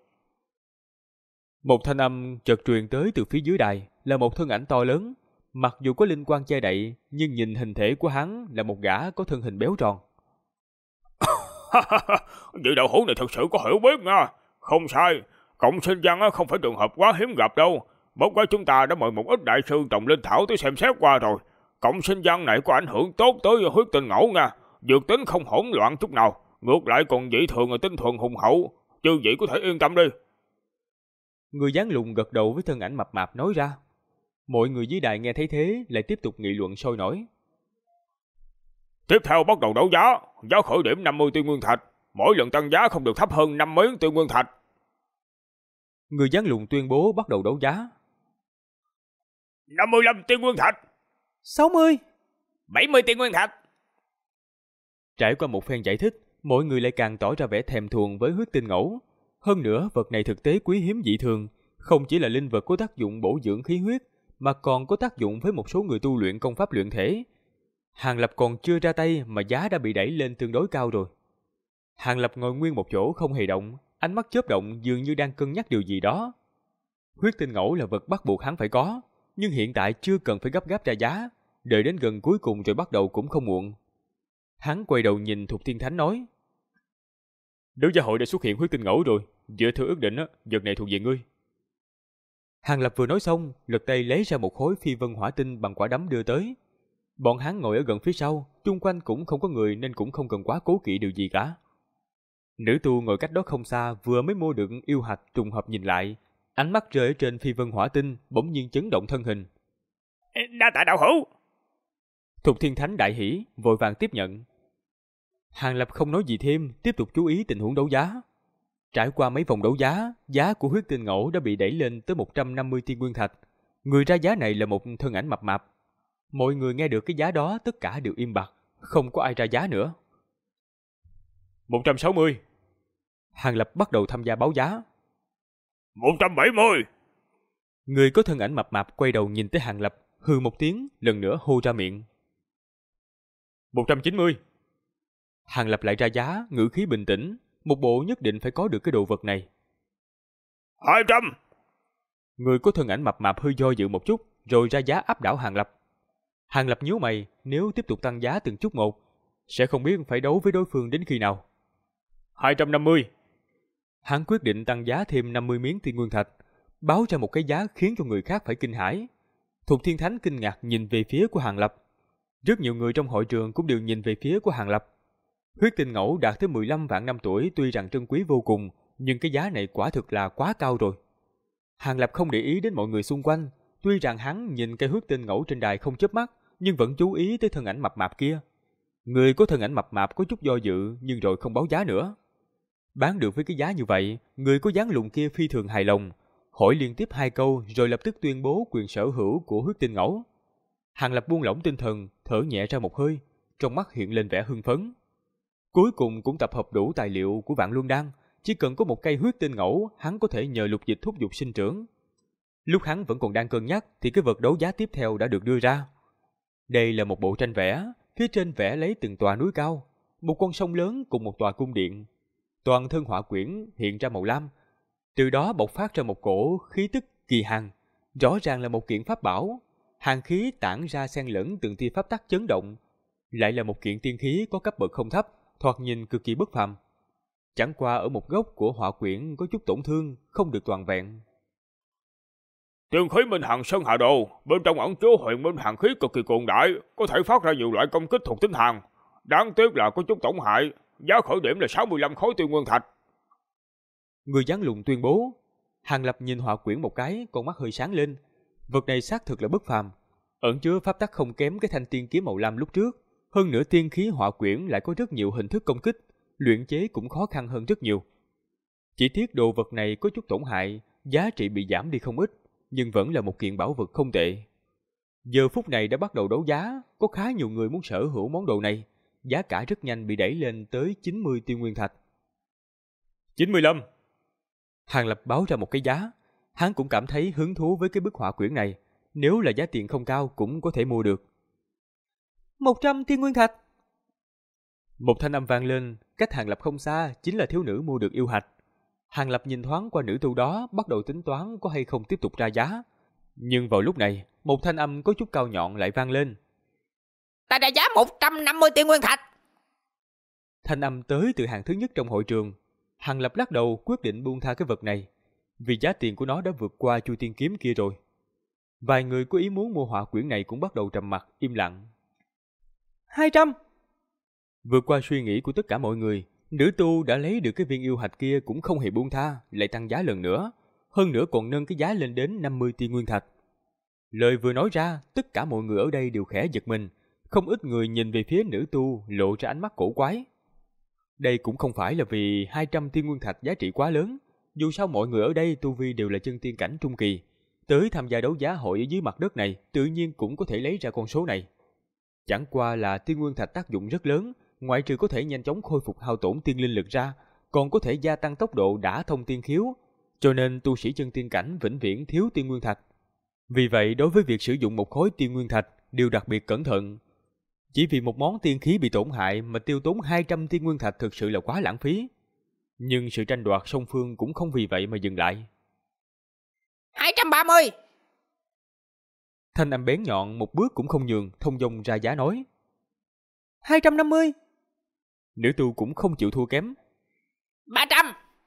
Một thanh âm chợt truyền tới từ phía dưới đài, là một thân ảnh to lớn. Mặc dù có linh quang che đậy, nhưng nhìn hình thể của hắn là một gã có thân hình béo tròn. Vị đạo hữu này thật sự có hiểu biết nha. Không sai, Cộng sinh văn không phải trường hợp quá hiếm gặp đâu. Bất quá chúng ta đã mời một ít đại sư trồng linh thảo tới xem xét qua rồi. Cộng sinh văn này có ảnh hưởng tốt tới huyết tinh ngẫu nha. Dược tính không hỗn loạn chút nào. Ngược lại còn dị thường tinh thuần hùng hậu. Chư vị có thể yên tâm đi. Người dáng lùn gật đầu với thân ảnh mập mạp nói ra. Mọi người dưới đài nghe thấy thế lại tiếp tục nghị luận sôi nổi. Tiếp theo bắt đầu đấu giá. Giá khởi điểm 50 tiên nguyên thạch. Mỗi lần tăng giá không được thấp hơn 5 miếng tiên nguyên thạch. Người dáng lùn tuyên bố bắt đầu đấu giá. 55 tiên nguyên thạch. 60. 70 tiên nguyên thạch. Trải qua một phen giải thích, mọi người lại càng tỏ ra vẻ thèm thuồng với huyết tinh ngẫu. Hơn nữa, vật này thực tế quý hiếm dị thường, không chỉ là linh vật có tác dụng bổ dưỡng khí huyết, mà còn có tác dụng với một số người tu luyện công pháp luyện thể. Hàng Lập còn chưa ra tay mà giá đã bị đẩy lên tương đối cao rồi. Hàng Lập ngồi nguyên một chỗ không hề động, ánh mắt chớp động dường như đang cân nhắc điều gì đó. Huyết tinh ngẫu là vật bắt buộc hắn phải có, nhưng hiện tại chưa cần phải gấp gáp ra giá, đợi đến gần cuối cùng rồi bắt đầu cũng không muộn. Hắn quay đầu nhìn Thục Thiên Thánh nói: Đấu giá hội đã xuất hiện huyết tinh ngẫu rồi, dựa theo ước định vật này thuộc về ngươi. Hàng Lập vừa nói xong, lật tay lấy ra một khối phi vân hỏa tinh bằng quả đấm đưa tới. Bọn hắn ngồi ở gần phía sau, chung quanh cũng không có người nên cũng không cần quá cố kỵ điều gì cả. Nữ tu ngồi cách đó không xa vừa mới mua được yêu hạch trùng hợp nhìn lại, ánh mắt rơi ở trên phi vân hỏa tinh, bỗng nhiên chấn động thân hình. Đa tạ đạo hữu. Thục Thiên Thánh đại hỉ, vội vàng tiếp nhận. Hàng Lập không nói gì thêm, tiếp tục chú ý tình huống đấu giá. Trải qua mấy vòng đấu giá, giá của huyết tinh ngẫu đã bị đẩy lên tới 150 tiên nguyên thạch. Người ra giá này là một thân ảnh mập mạp. Mọi người nghe được cái giá đó tất cả đều im bặt, không có ai ra giá nữa. 160. Hàng Lập bắt đầu tham gia báo giá. 170. Người có thân ảnh mập mạp quay đầu nhìn tới Hàng Lập, hừ một tiếng, lần nữa hô ra miệng. 190. Hàng Lập lại ra giá, ngữ khí bình tĩnh, một bộ nhất định phải có được cái đồ vật này. 200. Người có thân ảnh mập mạp hơi do dự một chút, rồi ra giá áp đảo Hàng Lập. Hàng Lập nhíu mày, nếu tiếp tục tăng giá từng chút một, sẽ không biết phải đấu với đối phương đến khi nào. 250. Hắn quyết định tăng giá thêm 50 miếng tiên nguyên thạch, báo ra một cái giá khiến cho người khác phải kinh hãi. Thục Thiên Thánh kinh ngạc nhìn về phía của Hàng Lập. Rất nhiều người trong hội trường cũng đều nhìn về phía của Hàng Lập. Huyết tinh ngẫu đạt tới 15 vạn năm tuổi tuy rằng trân quý vô cùng, nhưng cái giá này quả thực là quá cao rồi. Hàng Lập không để ý đến mọi người xung quanh, tuy rằng hắn nhìn cây huyết tinh ngẫu trên đài không chớp mắt, nhưng vẫn chú ý tới thân ảnh mập mạp kia. Người có thân ảnh mập mạp có chút do dự, nhưng rồi không báo giá nữa. Bán được với cái giá như vậy, người có dáng lùn kia phi thường hài lòng, hỏi liên tiếp 2 câu rồi lập tức tuyên bố quyền sở hữu của huyết tinh ngẫu. Hàng Lập buông lỏng tinh thần, thở nhẹ ra một hơi, trong mắt hiện lên vẻ hưng phấn. Cuối cùng cũng tập hợp đủ tài liệu của Vạn Luân Đan, chỉ cần có một cây huyết tinh ngẫu, hắn có thể nhờ lục dịch thúc giục sinh trưởng. Lúc hắn vẫn còn đang cân nhắc thì cái vật đấu giá tiếp theo đã được đưa ra. Đây là một bộ tranh vẽ, phía trên vẽ lấy từng tòa núi cao, một con sông lớn cùng một tòa cung điện. Toàn thân họa quyển hiện ra màu lam, từ đó bộc phát ra một cổ khí tức kỳ hàn, rõ ràng là một kiện pháp bảo. Hàn khí tản ra xen lẫn từng tia pháp tắc chấn động, lại là một kiện tiên khí có cấp bậc không thấp, thoạt nhìn cực kỳ bất phàm. Chẳng qua ở một góc của họa quyển có chút tổn thương, không được toàn vẹn. Tiên khí Minh Hằng Sơn Hà Đồ, bên trong ẩn chứa huyền minh hàn khí cực kỳ cường đại, có thể phát ra nhiều loại công kích thuộc tính hàn. Đáng tiếc là có chút tổn hại, giá khởi điểm là 65 khối tiên nguyên thạch. Người dáng lùn tuyên bố. Hàng Lập nhìn họa quyển một cái, con mắt hơi sáng lên. Vật này xác thực là bất phàm, ẩn chứa pháp tắc không kém cái thanh tiên kiếm màu lam lúc trước. Hơn nữa tiên khí họa quyển lại có rất nhiều hình thức công kích, luyện chế cũng khó khăn hơn rất nhiều. Chỉ tiếc đồ vật này có chút tổn hại, giá trị bị giảm đi không ít, nhưng vẫn là một kiện bảo vật không tệ. Giờ phút này đã bắt đầu đấu giá, có khá nhiều người muốn sở hữu món đồ này, giá cả rất nhanh bị đẩy lên tới 90 tiên nguyên thạch. 95. Hàng Lập báo ra một cái giá, hắn cũng cảm thấy hứng thú với cái bức họa quyển này, nếu là giá tiền không cao cũng có thể mua được. 100 tiên nguyên thạch. Một thanh âm vang lên, cách Hàng Lập không xa chính là thiếu nữ mua được yêu hạch. Hàng Lập nhìn thoáng qua nữ tu đó, bắt đầu tính toán có hay không tiếp tục ra giá. Nhưng vào lúc này, một thanh âm có chút cao nhọn lại vang lên. Ta ra giá 150 tiên nguyên thạch. Thanh âm tới từ hàng thứ nhất trong hội trường. Hàng Lập lắc đầu quyết định buông tha cái vật này. vì giá tiền của nó đã vượt qua chu tiên kiếm kia rồi. Vài người có ý muốn mua họa quyển này cũng bắt đầu trầm mặc, im lặng. 200! Vượt qua suy nghĩ của tất cả mọi người, nữ tu đã lấy được cái viên yêu hạch kia cũng không hề buông tha, lại tăng giá lần nữa. Hơn nữa còn nâng cái giá lên đến 50 tiên nguyên thạch. Lời vừa nói ra, tất cả mọi người ở đây đều khẽ giật mình. Không ít người nhìn về phía nữ tu lộ ra ánh mắt cổ quái. Đây cũng không phải là vì 200 tiên nguyên thạch giá trị quá lớn. Dù sao mọi người ở đây tu vi đều là chân tiên cảnh trung kỳ. Tới tham gia đấu giá hội ở dưới mặt đất này, tự nhiên cũng có thể lấy ra con số này. Chẳng qua là tiên nguyên thạch tác dụng rất lớn, ngoại trừ có thể nhanh chóng khôi phục hao tổn tiên linh lực ra, còn có thể gia tăng tốc độ đả thông tiên khiếu, cho nên tu sĩ chân tiên cảnh vĩnh viễn thiếu tiên nguyên thạch. Vì vậy, đối với việc sử dụng một khối tiên nguyên thạch đều đặc biệt cẩn thận. Chỉ vì một món tiên khí bị tổn hại mà tiêu tốn 200 tiên nguyên thạch thực sự là quá lãng phí. Nhưng sự tranh đoạt song phương cũng không vì vậy mà dừng lại. 230! Thanh âm bén nhọn một bước cũng không nhường, thông dong ra giá nói. 250! Nữ tu cũng không chịu thua kém. 300!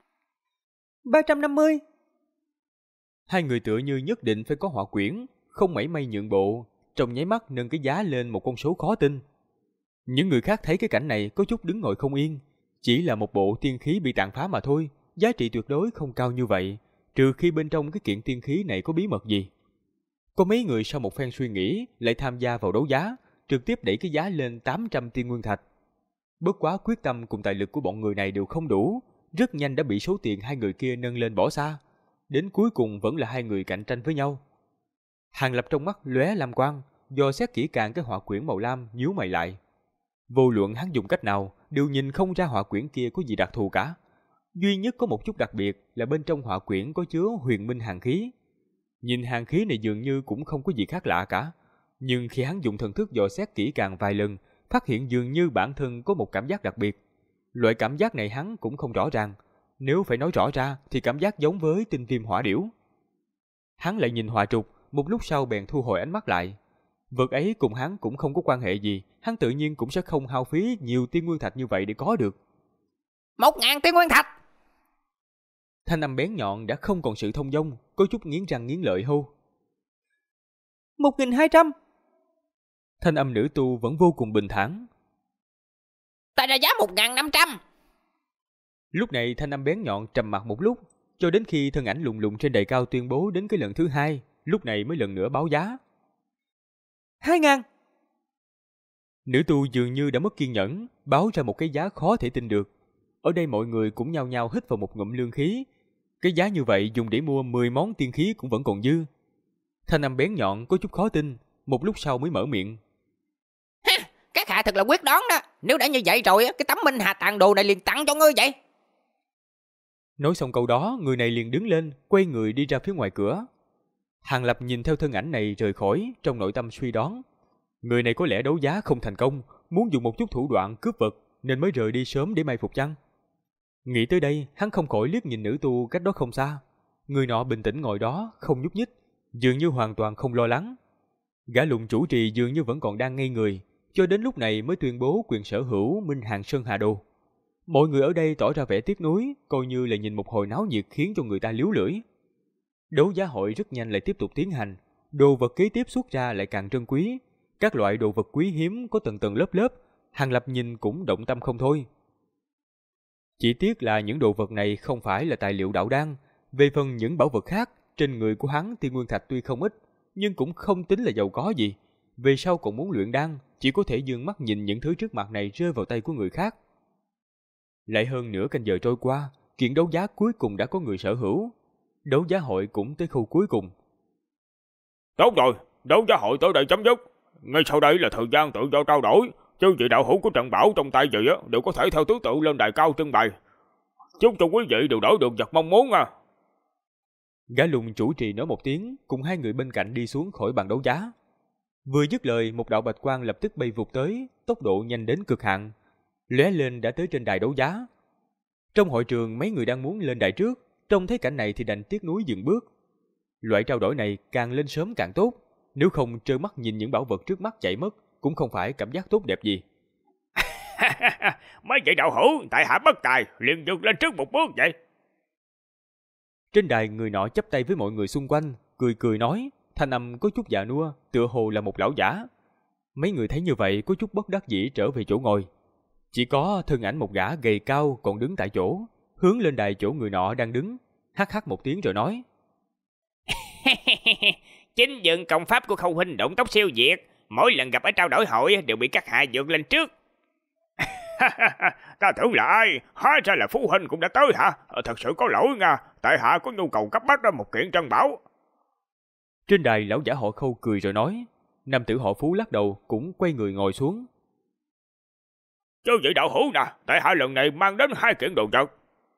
350! Hai người tựa như nhất định phải có họa quyển, không mảy may nhượng bộ, trong nháy mắt nâng cái giá lên một con số khó tin. Những người khác thấy cái cảnh này có chút đứng ngồi không yên, chỉ là một bộ tiên khí bị tàn phá mà thôi, giá trị tuyệt đối không cao như vậy, trừ khi bên trong cái kiện tiên khí này có bí mật gì. Có mấy người sau một phen suy nghĩ lại tham gia vào đấu giá, trực tiếp đẩy cái giá lên 800 tiên nguyên thạch. Bất quá quyết tâm cùng tài lực của bọn người này đều không đủ, rất nhanh đã bị số tiền hai người kia nâng lên bỏ xa. Đến cuối cùng vẫn là hai người cạnh tranh với nhau. Hàng Lập trong mắt lóe lam quang, dò xét kỹ càng cái họa quyển màu lam, nhíu mày lại. Vô luận hắn dùng cách nào, đều nhìn không ra họa quyển kia có gì đặc thù cả. Duy nhất có một chút đặc biệt là bên trong họa quyển có chứa huyền minh hàn khí. Nhìn hàn khí này dường như cũng không có gì khác lạ cả. Nhưng khi hắn dùng thần thức dò xét kỹ càng vài lần, phát hiện dường như bản thân có một cảm giác đặc biệt. Loại cảm giác này hắn cũng không rõ ràng. Nếu phải nói rõ ra thì cảm giác giống với tinh viêm hỏa điểu. Hắn lại nhìn họa trục, một lúc sau bèn thu hồi ánh mắt lại. Vật ấy cùng hắn cũng không có quan hệ gì, hắn tự nhiên cũng sẽ không hao phí nhiều tiên nguyên thạch như vậy để có được. 1.000 tiên nguyên thạch! Thanh âm bén nhọn đã không còn sự thông dong, có chút nghiến răng nghiến lợi hô. 1.200! Thanh âm nữ tu vẫn vô cùng bình thản. Ta ra giá 1.500! Lúc này thanh âm bén nhọn trầm mặc một lúc, cho đến khi thân ảnh lùng lùng trên đài cao tuyên bố đến cái lần thứ hai, lúc này mới lần nữa báo giá. 2.000! Nữ tu dường như đã mất kiên nhẫn, báo ra một cái giá khó thể tin được. Ở đây mọi người cũng nhao nhao hít vào một ngụm lương khí. Cái giá như vậy dùng để mua 10 món tiên khí cũng vẫn còn dư. Thanh âm bén nhọn có chút khó tin, một lúc sau mới mở miệng. Ha, các hạ thật là quyết đoán đó. Nếu đã như vậy rồi, cái tấm minh hà tàn đồ này liền tặng cho ngươi vậy. Nói xong câu đó, người này liền đứng lên, quay người đi ra phía ngoài cửa. Hàng Lập nhìn theo thân ảnh này rời khỏi, trong nội tâm suy đoán. Người này có lẽ đấu giá không thành công, muốn dùng một chút thủ đoạn cướp vật, nên mới rời đi sớm để may phục chăng. Nghĩ tới đây, hắn không khỏi liếc nhìn nữ tu cách đó không xa. Người nọ bình tĩnh ngồi đó, không nhúc nhích, dường như hoàn toàn không lo lắng. Gã lùng chủ trì dường như vẫn còn đang ngây người, cho đến lúc này mới tuyên bố quyền sở hữu Minh Hàng Sơn Hà Đồ. Mọi người ở đây tỏ ra vẻ tiếc nuối, coi như là nhìn một hồi náo nhiệt khiến cho người ta líu lưỡi. Đấu giá hội rất nhanh lại tiếp tục tiến hành, đồ vật kế tiếp xuất ra lại càng trân quý. Các loại đồ vật quý hiếm có tầng tầng lớp lớp, Hàng Lập nhìn cũng động tâm không thôi. Chỉ tiếc là những đồ vật này không phải là tài liệu đạo đan. Về phần những bảo vật khác, trên người của hắn tiên nguyên thạch tuy không ít, nhưng cũng không tính là giàu có gì. Về sau còn muốn luyện đan, chỉ có thể dương mắt nhìn những thứ trước mặt này rơi vào tay của người khác. Lại hơn nửa canh giờ trôi qua, kiện đấu giá cuối cùng đã có người sở hữu. Đấu giá hội cũng tới khâu cuối cùng. Tốt rồi, đấu giá hội tới đây chấm dứt. Ngay sau đây là thời gian tự do trao đổi. Chư vị đạo hữu của Trần Bảo trong tay gì đều có thể theo thứ tự lên đài cao trưng bày. Chúc cho quý vị đều đổi được vật mong muốn à. Gã lùng chủ trì nói một tiếng, cùng hai người bên cạnh đi xuống khỏi bàn đấu giá. Vừa dứt lời, một đạo bạch quang lập tức bay vụt tới, tốc độ nhanh đến cực hạn, lóe lên đã tới trên đài đấu giá. Trong hội trường, mấy người đang muốn lên đài trước, trông thấy cảnh này thì đành tiếc nuối dừng bước. Loại trao đổi này càng lên sớm càng tốt, nếu không trơ mắt nhìn những bảo vật trước mắt chạy mất, cũng không phải cảm giác tốt đẹp gì. Mấy vị đạo hữu tại hạ bất tài, liền vượt lên trước một bước vậy. Trên đài người nọ chắp tay với mọi người xung quanh, cười cười nói, thanh âm có chút già nua, tựa hồ là một lão giả. Mấy người thấy như vậy có chút bất đắc dĩ trở về chỗ ngồi. Chỉ có thân ảnh một gã gầy cao còn đứng tại chỗ, hướng lên đài chỗ người nọ đang đứng, hắc hắc một tiếng rồi nói. Chính dựng công pháp của Khâu huynh động tốc siêu việt, mỗi lần gặp ở trao đổi hội đều bị các hạ vượt lên trước. Ta tưởng là ai, hóa ra là Phú huynh cũng đã tới hả? Thật sự có lỗi nha, tại hạ có nhu cầu cấp bách đó một kiện trân bảo. Trên đài lão giả họ Khâu cười rồi nói. Nam tử họ Phú lắc đầu cũng quay người ngồi xuống. Chứ vậy đạo hữu nè, tại hạ lần này mang đến 2 kiện đồ vật.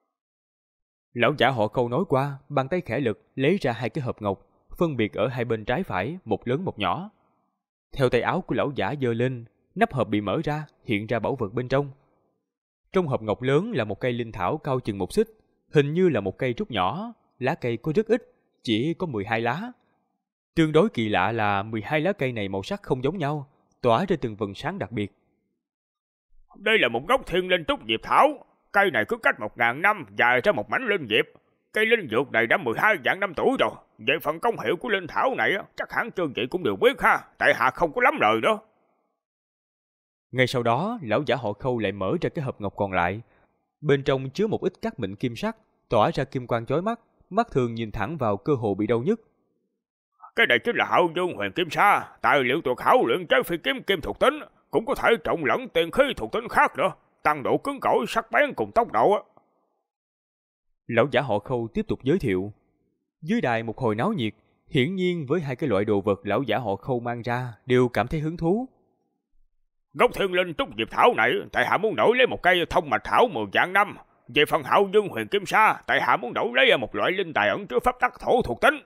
Lão giả họ Khâu nói qua, bàn tay khẽ lực lấy ra 2 cái hộp ngọc, phân biệt ở hai bên trái phải, một lớn một nhỏ. Theo tay áo của lão giả giơ lên, nắp hộp bị mở ra, hiện ra bảo vật bên trong. Trong hộp ngọc lớn là một cây linh thảo cao chừng 1 xích, hình như là một cây trúc nhỏ, lá cây có rất ít, chỉ có 12 lá. Tương đối kỳ lạ là 12 lá cây này màu sắc không giống nhau, tỏa ra từng vầng sáng đặc biệt. Đây là một gốc thiên linh trúc diệp thảo, cây này cứ cách 1000 năm dài ra một mảnh linh diệp. Cây linh dược này đã 12 vạn năm tuổi rồi. Về phần công hiệu của linh thảo này chắc hẳn chương chị cũng đều biết ha, tại hạ không có lắm lời đó. Ngay sau đó, lão giả họ Khâu lại mở ra cái hộp ngọc còn lại. Bên trong chứa một ít các mịn kim sắc, tỏa ra kim quang chói mắt, mắt thường nhìn thẳng vào cơ hồ bị đau nhức. Cái này chính là Hạo Dương Huyền Kim Sa, tài liệu tuyệt hảo luyện chế phi kiếm kim thuộc tính, cũng có thể trộn lẫn tiền khí thuộc tính khác nữa, tăng độ cứng cỏi, sắc bén cùng tốc độ. Lão giả họ Khâu tiếp tục giới thiệu. Dưới đài một hồi náo nhiệt, hiển nhiên với 2 cái loại đồ vật lão giả họ Khâu mang ra đều cảm thấy hứng thú. Gốc thiên linh trúc diệp thảo này, tại hạ muốn đổi lấy một cây thông mạch thảo 10 vạn năm. Về phần Hạo Dương Huyền Kim Sa, tại hạ muốn đổi lấy một loại linh tài ẩn chứa pháp tắc thổ thuộc tính.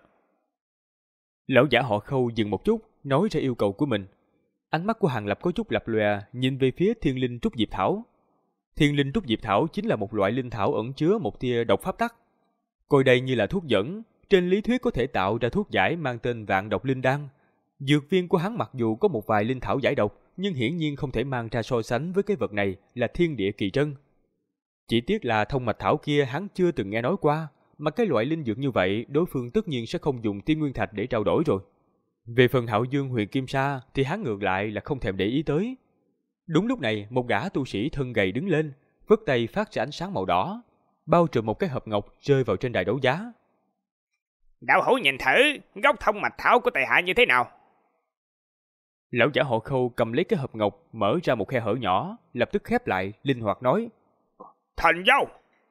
Lão giả họ Khâu dừng một chút, nói ra yêu cầu của mình. Ánh mắt của Hàng Lập có chút lập lòe, nhìn về phía thiên linh trúc diệp thảo. Thiên linh trúc diệp thảo chính là một loại linh thảo ẩn chứa một tia độc pháp tắc. Coi đây như là thuốc dẫn, trên lý thuyết có thể tạo ra thuốc giải mang tên Vạn Độc Linh Đan. Dược viên của hắn mặc dù có một vài linh thảo giải độc, nhưng hiển nhiên không thể mang ra so sánh với cái vật này là thiên địa kỳ trân. Chỉ tiếc là thông mạch thảo kia hắn chưa từng nghe nói qua, mà cái loại linh dược như vậy đối phương tất nhiên sẽ không dùng tiên nguyên thạch để trao đổi rồi. Về phần Hạo Dương Huyền Kim Sa thì hắn ngược lại là không thèm để ý tới. Đúng lúc này một gã tu sĩ thân gầy đứng lên, vất tay phát ra ánh sáng màu đỏ, bao trùm một cái hộp ngọc rơi vào trên đài đấu giá. Đạo hữu nhìn thử, gốc thông mạch thảo của tại hạ như thế nào? Lão giả họ Khâu cầm lấy cái hộp ngọc, mở ra một khe hở nhỏ, lập tức khép lại, linh hoạt nói. Thành giao!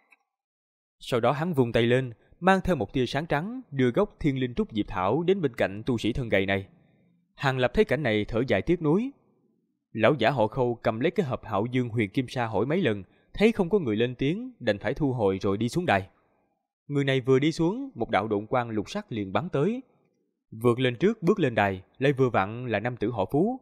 Sau đó hắn vung tay lên, mang theo một tia sáng trắng, đưa gốc thiên linh trúc diệp thảo đến bên cạnh tu sĩ thân gầy này. Hàng Lập thấy cảnh này thở dài tiếc nuối. Lão giả họ Khâu cầm lấy cái hộp Hạo Dương Huyền Kim Sa hỏi mấy lần, thấy không có người lên tiếng, đành phải thu hồi rồi đi xuống đài. Người này vừa đi xuống, một đạo độn quang lục sắc liền bắn tới. Vượt lên trước bước lên đài, lại vừa vặn là nam tử họ Phú.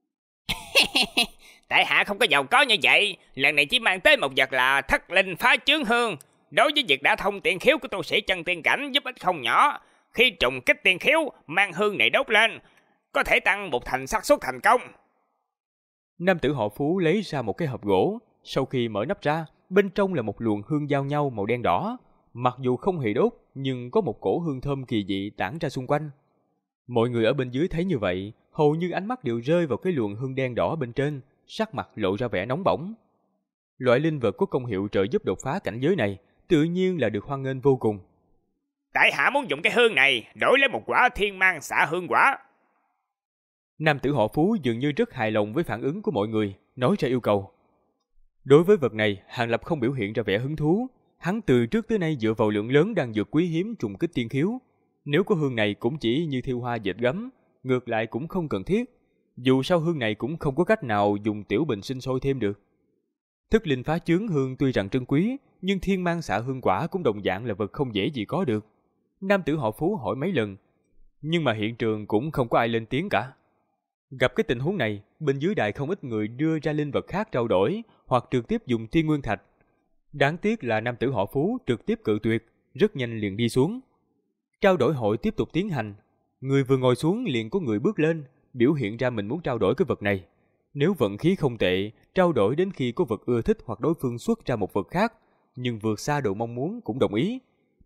Tại hạ không có giàu có như vậy, lần này chỉ mang tới một vật là thất linh phá chướng hương. Đối với việc đã thông tiên khiếu của tu sĩ chân tiên cảnh giúp ích không nhỏ. Khi trùng kích tiên khiếu, mang hương này đốt lên, có thể tăng 1 thành xác suất thành công. Nam tử họ Phú lấy ra một cái hộp gỗ, sau khi mở nắp ra, bên trong là một luồng hương giao nhau màu đen đỏ. Mặc dù không hề đốt, nhưng có một cổ hương thơm kỳ dị tản ra xung quanh. Mọi người ở bên dưới thấy như vậy, hầu như ánh mắt đều rơi vào cái luồng hương đen đỏ bên trên, sắc mặt lộ ra vẻ nóng bỏng. Loại linh vật có công hiệu trợ giúp đột phá cảnh giới này, tự nhiên là được hoan nghênh vô cùng. Tại hạ muốn dùng cái hương này đổi lấy một quả thiên mang xạ hương quả. Nam tử họ Phú dường như rất hài lòng với phản ứng của mọi người, nói ra yêu cầu. Đối với vật này, Hàng Lập không biểu hiện ra vẻ hứng thú. Hắn từ trước tới nay dựa vào lượng lớn đan dược quý hiếm trùng kích tiên khiếu. Nếu có hương này cũng chỉ như thiêu hoa dệt gấm, ngược lại cũng không cần thiết. Dù sao hương này cũng không có cách nào dùng tiểu bình sinh sôi thêm được. Thức linh phá chướng hương tuy rằng trân quý, nhưng thiên mang xạ hương quả cũng đồng dạng là vật không dễ gì có được. Nam tử họ Phú hỏi mấy lần, nhưng mà hiện trường cũng không có ai lên tiếng cả. Gặp cái tình huống này, bên dưới đài không ít người đưa ra linh vật khác trao đổi, hoặc trực tiếp dùng tiên nguyên thạch. Đáng tiếc là nam tử họ Phú trực tiếp cự tuyệt, rất nhanh liền đi xuống. Trao đổi hội tiếp tục tiến hành. Người vừa ngồi xuống liền có người bước lên, biểu hiện ra mình muốn trao đổi cái vật này. Nếu vận khí không tệ, trao đổi đến khi có vật ưa thích hoặc đối phương xuất ra một vật khác, nhưng vượt xa độ mong muốn cũng đồng ý.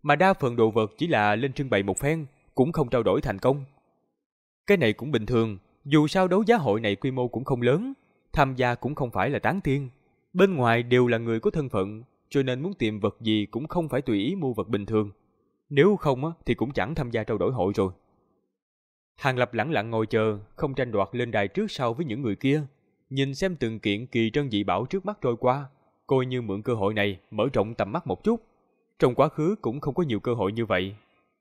mà đa phần đồ vật chỉ là lên trưng bày một phen, cũng không trao đổi thành công. Cái này cũng bình thường, dù sao đấu giá hội này quy mô cũng không lớn, tham gia cũng không phải là tán tiên. Bên ngoài đều là người có thân phận, cho nên muốn tìm vật gì cũng không phải tùy ý mua vật bình thường. Nếu không thì cũng chẳng tham gia trao đổi hội rồi. Hàng Lập lẳng lặng ngồi chờ, không tranh đoạt lên đài trước sau với những người kia. Nhìn xem từng kiện kỳ trân dị bảo trước mắt trôi qua, coi như mượn cơ hội này mở rộng tầm mắt một chút. Trong quá khứ cũng không có nhiều cơ hội như vậy.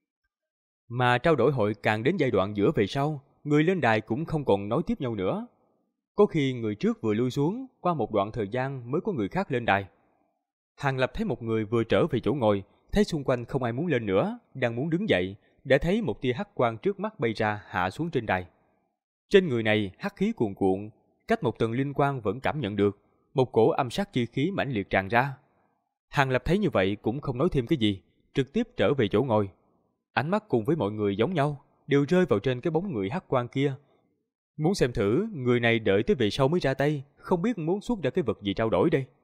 Mà trao đổi hội càng đến giai đoạn giữa về sau, người lên đài cũng không còn nói tiếp nhau nữa. Có khi người trước vừa lui xuống, qua một đoạn thời gian mới có người khác lên đài. Hàng Lập thấy một người vừa trở về chỗ ngồi, thấy xung quanh không ai muốn lên nữa, đang muốn đứng dậy, đã thấy một tia hắc quang trước mắt bay ra hạ xuống trên đài. Trên người này hắc khí cuồn cuộn, cách một tầng linh quang vẫn cảm nhận được, một cổ âm sát chi khí mãnh liệt tràn ra. Hàng Lập thấy như vậy cũng không nói thêm cái gì, trực tiếp trở về chỗ ngồi. Ánh mắt cùng với mọi người giống nhau, đều rơi vào trên cái bóng người hắc quang kia. Muốn xem thử người này đợi tới về sau mới ra tay, không biết muốn xuất ra cái vật gì trao đổi đây.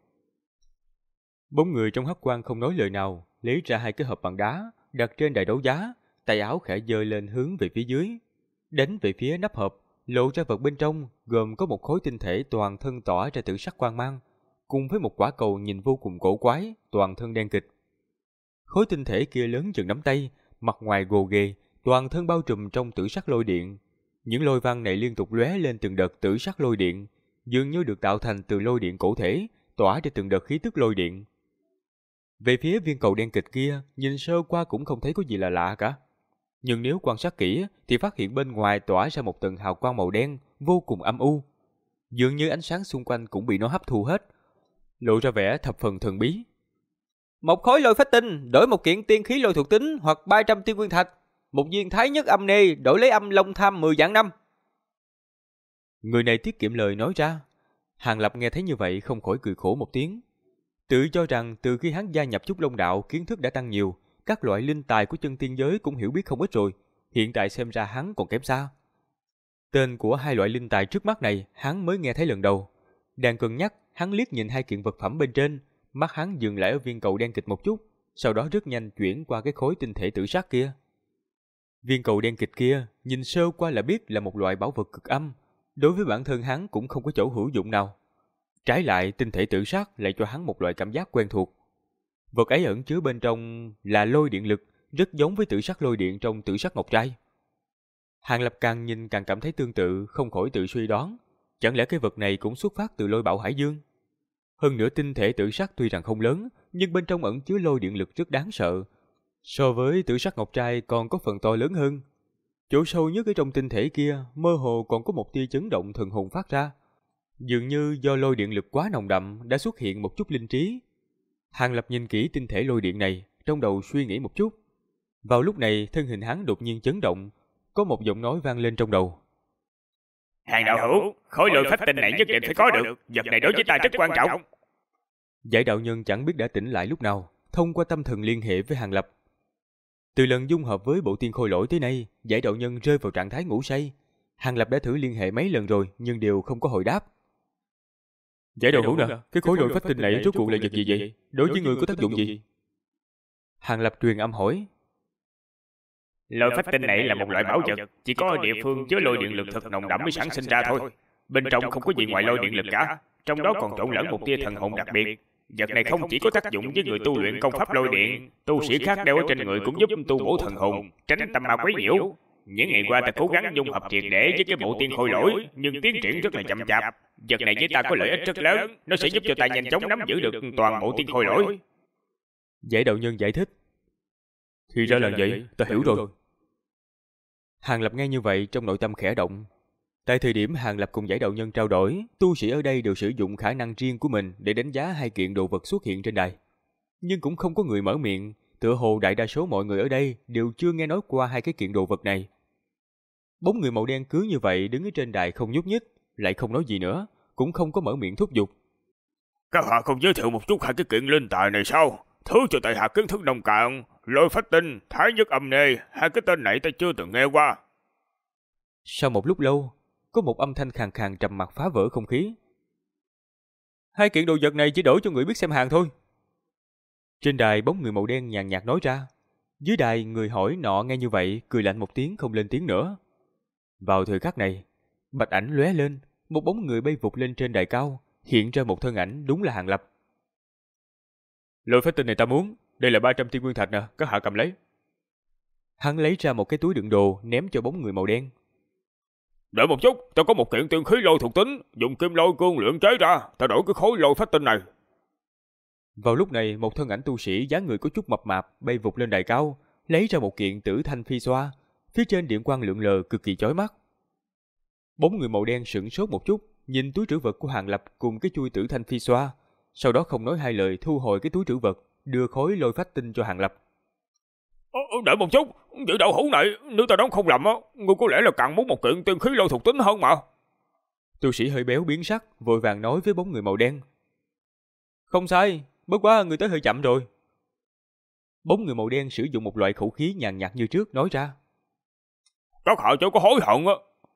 Bóng người trong hắc quang không nói lời nào, lấy ra 2 cái hộp bằng đá, đặt trên đài đấu giá, tay áo khẽ giơ lên hướng về phía dưới, đánh về phía nắp hộp, lộ ra vật bên trong, gồm có một khối tinh thể toàn thân tỏa ra tử sắc quang mang, cùng với một quả cầu nhìn vô cùng cổ quái, toàn thân đen kịt. Khối tinh thể kia lớn chừng nắm tay, mặt ngoài gồ ghề, toàn thân bao trùm trong tử sắc lôi điện. Những lôi văn này liên tục lóe lên từng đợt tử sắc lôi điện, dường như được tạo thành từ lôi điện cổ thể, tỏa ra từng đợt khí tức lôi điện. Về phía viên cầu đen kịch kia, nhìn sơ qua cũng không thấy có gì là lạ cả. Nhưng nếu quan sát kỹ thì phát hiện bên ngoài tỏa ra một tầng hào quang màu đen, vô cùng âm u. Dường như ánh sáng xung quanh cũng bị nó hấp thu hết, lộ ra vẻ thập phần thần bí. Một khối lôi phách tinh đổi một kiện tiên khí lôi thuộc tính hoặc 300 tiên nguyên thạch. Một viên thái nhất âm nê đổi lấy âm long tham 10 vạn năm. Người này tiết kiệm lời nói ra. Hàng Lập nghe thấy như vậy không khỏi cười khổ một tiếng. Tự cho rằng từ khi hắn gia nhập Trúc Long Đạo kiến thức đã tăng nhiều, các loại linh tài của chân tiên giới cũng hiểu biết không ít rồi. Hiện tại xem ra hắn còn kém xa. Tên của 2 loại linh tài trước mắt này hắn mới nghe thấy lần đầu. Đang cân nhắc, hắn liếc nhìn 2 kiện vật phẩm bên trên, mắt hắn dừng lại ở viên cầu đen kịch một chút, sau đó rất nhanh chuyển qua cái khối tinh thể tử sắc kia. Viên cầu đen kịch kia nhìn sơ qua là biết là một loại bảo vật cực âm, đối với bản thân hắn cũng không có chỗ hữu dụng nào. Trái lại tinh thể tử sắc lại cho hắn một loại cảm giác quen thuộc. Vật ấy ẩn chứa bên trong là lôi điện lực, rất giống với tử sắc lôi điện trong tử sắc ngọc trai. Hàng Lập càng nhìn càng cảm thấy tương tự, không khỏi tự suy đoán, chẳng lẽ cái vật này cũng xuất phát từ lôi bảo hải dương? Hơn nữa tinh thể tử sắc tuy rằng không lớn, nhưng bên trong ẩn chứa lôi điện lực rất đáng sợ. So với tử sắc ngọc trai còn có phần to lớn hơn. Chỗ sâu nhất ở trong tinh thể kia, mơ hồ còn có một tia chấn động thần hồn phát ra. Dường như do lôi điện lực quá nồng đậm đã xuất hiện một chút linh trí. Hàng Lập nhìn kỹ tinh thể lôi điện này, trong đầu suy nghĩ một chút. Vào lúc này, thân hình hắn đột nhiên chấn động, có một giọng nói vang lên trong đầu. Hàng đạo hữu, khối lôi phách tinh này nhất định phải có được, vật này đối với ta rất quan trọng. Giải đạo nhân chẳng biết đã tỉnh lại lúc nào, thông qua tâm thần liên hệ với Hàng Lập. Từ lần dung hợp với bộ tiên khôi lỗi tới nay, giải đạo nhân rơi vào trạng thái ngủ say. Hàng Lập đã thử liên hệ mấy lần rồi, nhưng đều không có hồi đáp. Giải đạo hữu nè, cái khối lôi phách tinh này rốt cuộc là vật gì vậy? Đối với người có tác dụng gì? Hàng Lập truyền âm hỏi. Lôi phách tinh này là một loại bảo vật, chỉ có địa phương chứa lôi điện lực thật nồng đậm mới sản sinh ra thôi. Bên trong không có gì ngoài lôi điện lực cả, trong đó còn trộn lẫn một tia thần hồn đặc biệt. Vật này không chỉ có tác dụng với người tu luyện công pháp lôi điện, tu sĩ khác đeo ở trên người cũng giúp tu bổ thần hồn, tránh tâm ma quấy nhiễu. Những ngày qua ta cố gắng dung hợp triệt để với cái bộ tiên khôi lỗi, nhưng tiến triển rất là chậm chạp. Vật này với ta có lợi ích rất lớn, nó sẽ giúp cho ta nhanh chóng nắm giữ được toàn bộ tiên khôi lỗi. Giải đạo nhân giải thích. Thì ra là vậy, ta hiểu rồi. Hàng Lập nghe như vậy trong nội tâm khẽ động. Tại thời điểm Hàng Lập cùng giải đạo nhân trao đổi, tu sĩ ở đây đều sử dụng khả năng riêng của mình để đánh giá 2 kiện đồ vật xuất hiện trên đài. Nhưng cũng không có người mở miệng, tựa hồ đại đa số mọi người ở đây đều chưa nghe nói qua 2 cái kiện đồ vật này. Bóng người màu đen cứ như vậy đứng ở trên đài không nhúc nhích, lại không nói gì nữa, cũng không có mở miệng thúc giục. Các hạ không giới thiệu một chút 2 cái kiện linh tài này sao? Thứ cho tại hạ kiến thức nông cạn, lôi phách tinh, thái nhất âm nê, 2 cái tên này ta chưa từng nghe qua. Sau một lúc lâu, có một âm thanh khàn khàn trầm mặc phá vỡ không khí. 2 kiện đồ vật này chỉ đổi cho người biết xem hàng thôi. Trên đài bóng người màu đen nhàn nhạt nói ra, Dưới đài người hỏi nọ nghe như vậy cười lạnh một tiếng không lên tiếng nữa. Vào thời khắc này, bạch ảnh lóe lên, một bóng người bay vụt lên trên đài cao, hiện ra một thân ảnh đúng là Hàng Lập. Lôi phách tinh này ta muốn, đây là 300 tiên nguyên thạch nè, các hạ cầm lấy. Hắn lấy ra một cái túi đựng đồ ném cho bóng người màu đen. Đợi một chút, ta có một kiện tiên khí lôi thuộc tính, dùng kim lôi cương luyện chế ra, ta đổi cái khối lôi phách tinh này. Vào lúc này, một thân ảnh tu sĩ dáng người có chút mập mạp bay vụt lên đài cao, lấy ra một kiện tử thanh phi xoa, phía trên điện quang lượn lờ cực kỳ chói mắt. Bóng người màu đen sững sốt một chút, nhìn túi trữ vật của Hàng Lập cùng cái chui tử thanh phi xoa, sau đó không nói hai lời thu hồi cái túi trữ vật, đưa khối lôi phách tinh cho Hàng Lập. Đợi một chút, vị đạo hữu này, nếu ta đoán không lầm á, ngươi có lẽ là càng muốn một kiện tiên khí lôi thuộc tính hơn mà. Tu sĩ hơi béo biến sắc, vội vàng nói với bóng người màu đen. Không sai, bất quá người tới hơi chậm rồi. Bóng người màu đen sử dụng một loại khẩu khí nhàn nhạt như trước nói ra. Các hạ cháu có hối hận á.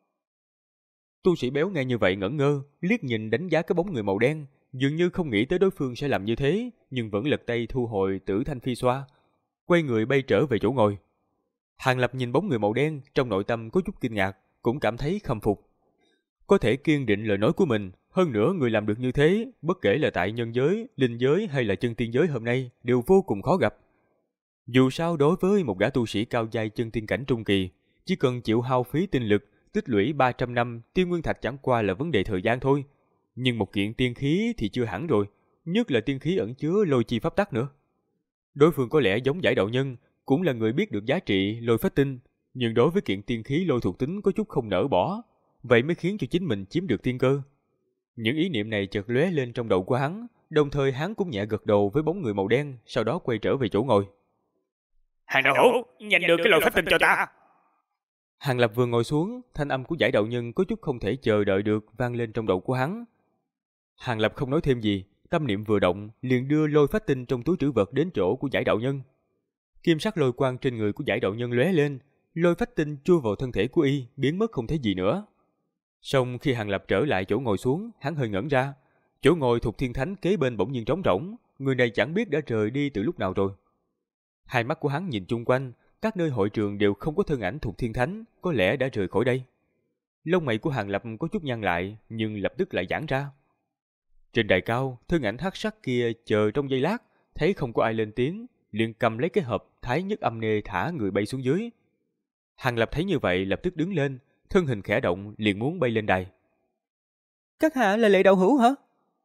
Tu sĩ béo nghe như vậy ngẩn ngơ, liếc nhìn đánh giá cái bóng người màu đen, dường như không nghĩ tới đối phương sẽ làm như thế, nhưng vẫn lật tay thu hồi tử thanh phi xoa, quay người bay trở về chỗ ngồi. Hàng Lập nhìn bóng người màu đen, trong nội tâm có chút kinh ngạc, cũng cảm thấy khâm phục. Có thể kiên định lời nói của mình, hơn nữa người làm được như thế, bất kể là tại nhân giới, linh giới hay là chân tiên giới hôm nay, đều vô cùng khó gặp. Dù sao đối với một gã tu sĩ cao giai chân tiên cảnh trung kỳ, chỉ cần chịu hao phí tinh lực, tích lũy 300 năm, tiên nguyên thạch chẳng qua là vấn đề thời gian thôi. Nhưng một kiện tiên khí thì chưa hẳn rồi, nhất là tiên khí ẩn chứa lôi chi pháp tắc nữa. Đối phương có lẽ giống Giải đạo nhân, cũng là người biết được giá trị lôi phách tinh, nhưng đối với kiện tiên khí lôi thuộc tính có chút không nỡ bỏ, vậy mới khiến cho chính mình chiếm được tiên cơ. Những ý niệm này chợt lóe lên trong đầu của hắn, đồng thời hắn cũng nhẹ gật đầu với bóng người màu đen, sau đó quay trở về chỗ ngồi. Hàng đạo hữu, nhanh đưa cái lôi phách tinh cho ta. Hàng Lập vừa ngồi xuống, thanh âm của Giải đạo nhân có chút không thể chờ đợi được vang lên trong đầu của hắn. Hàng Lập không nói thêm gì, tâm niệm vừa động, liền đưa lôi phách tinh trong túi trữ vật đến chỗ của Giải đạo nhân. Kim sắc lôi quang trên người của Giải đạo nhân lóe lên, lôi phách tinh chui vào thân thể của y, biến mất không thấy gì nữa. Song khi Hàng Lập trở lại chỗ ngồi xuống, hắn hơi ngẩn ra, chỗ ngồi Thục Thiên Thánh kế bên bỗng nhiên trống rỗng, người này chẳng biết đã rời đi từ lúc nào rồi. Hai mắt của hắn nhìn chung quanh, các nơi hội trường đều không có thân ảnh Thục Thiên Thánh, có lẽ đã rời khỏi đây. Lông mày của Hàng Lập có chút nhăn lại, nhưng lập tức lại giãn ra. Trên đài cao, thân ảnh hắc sắc kia chờ trong giây lát, thấy không có ai lên tiếng, liền cầm lấy cái hộp thái nhất âm nê thả người bay xuống dưới. Hàng Lập thấy như vậy lập tức đứng lên, thân hình khẽ động liền muốn bay lên đài. Các hạ là Lệ đạo hữu hả?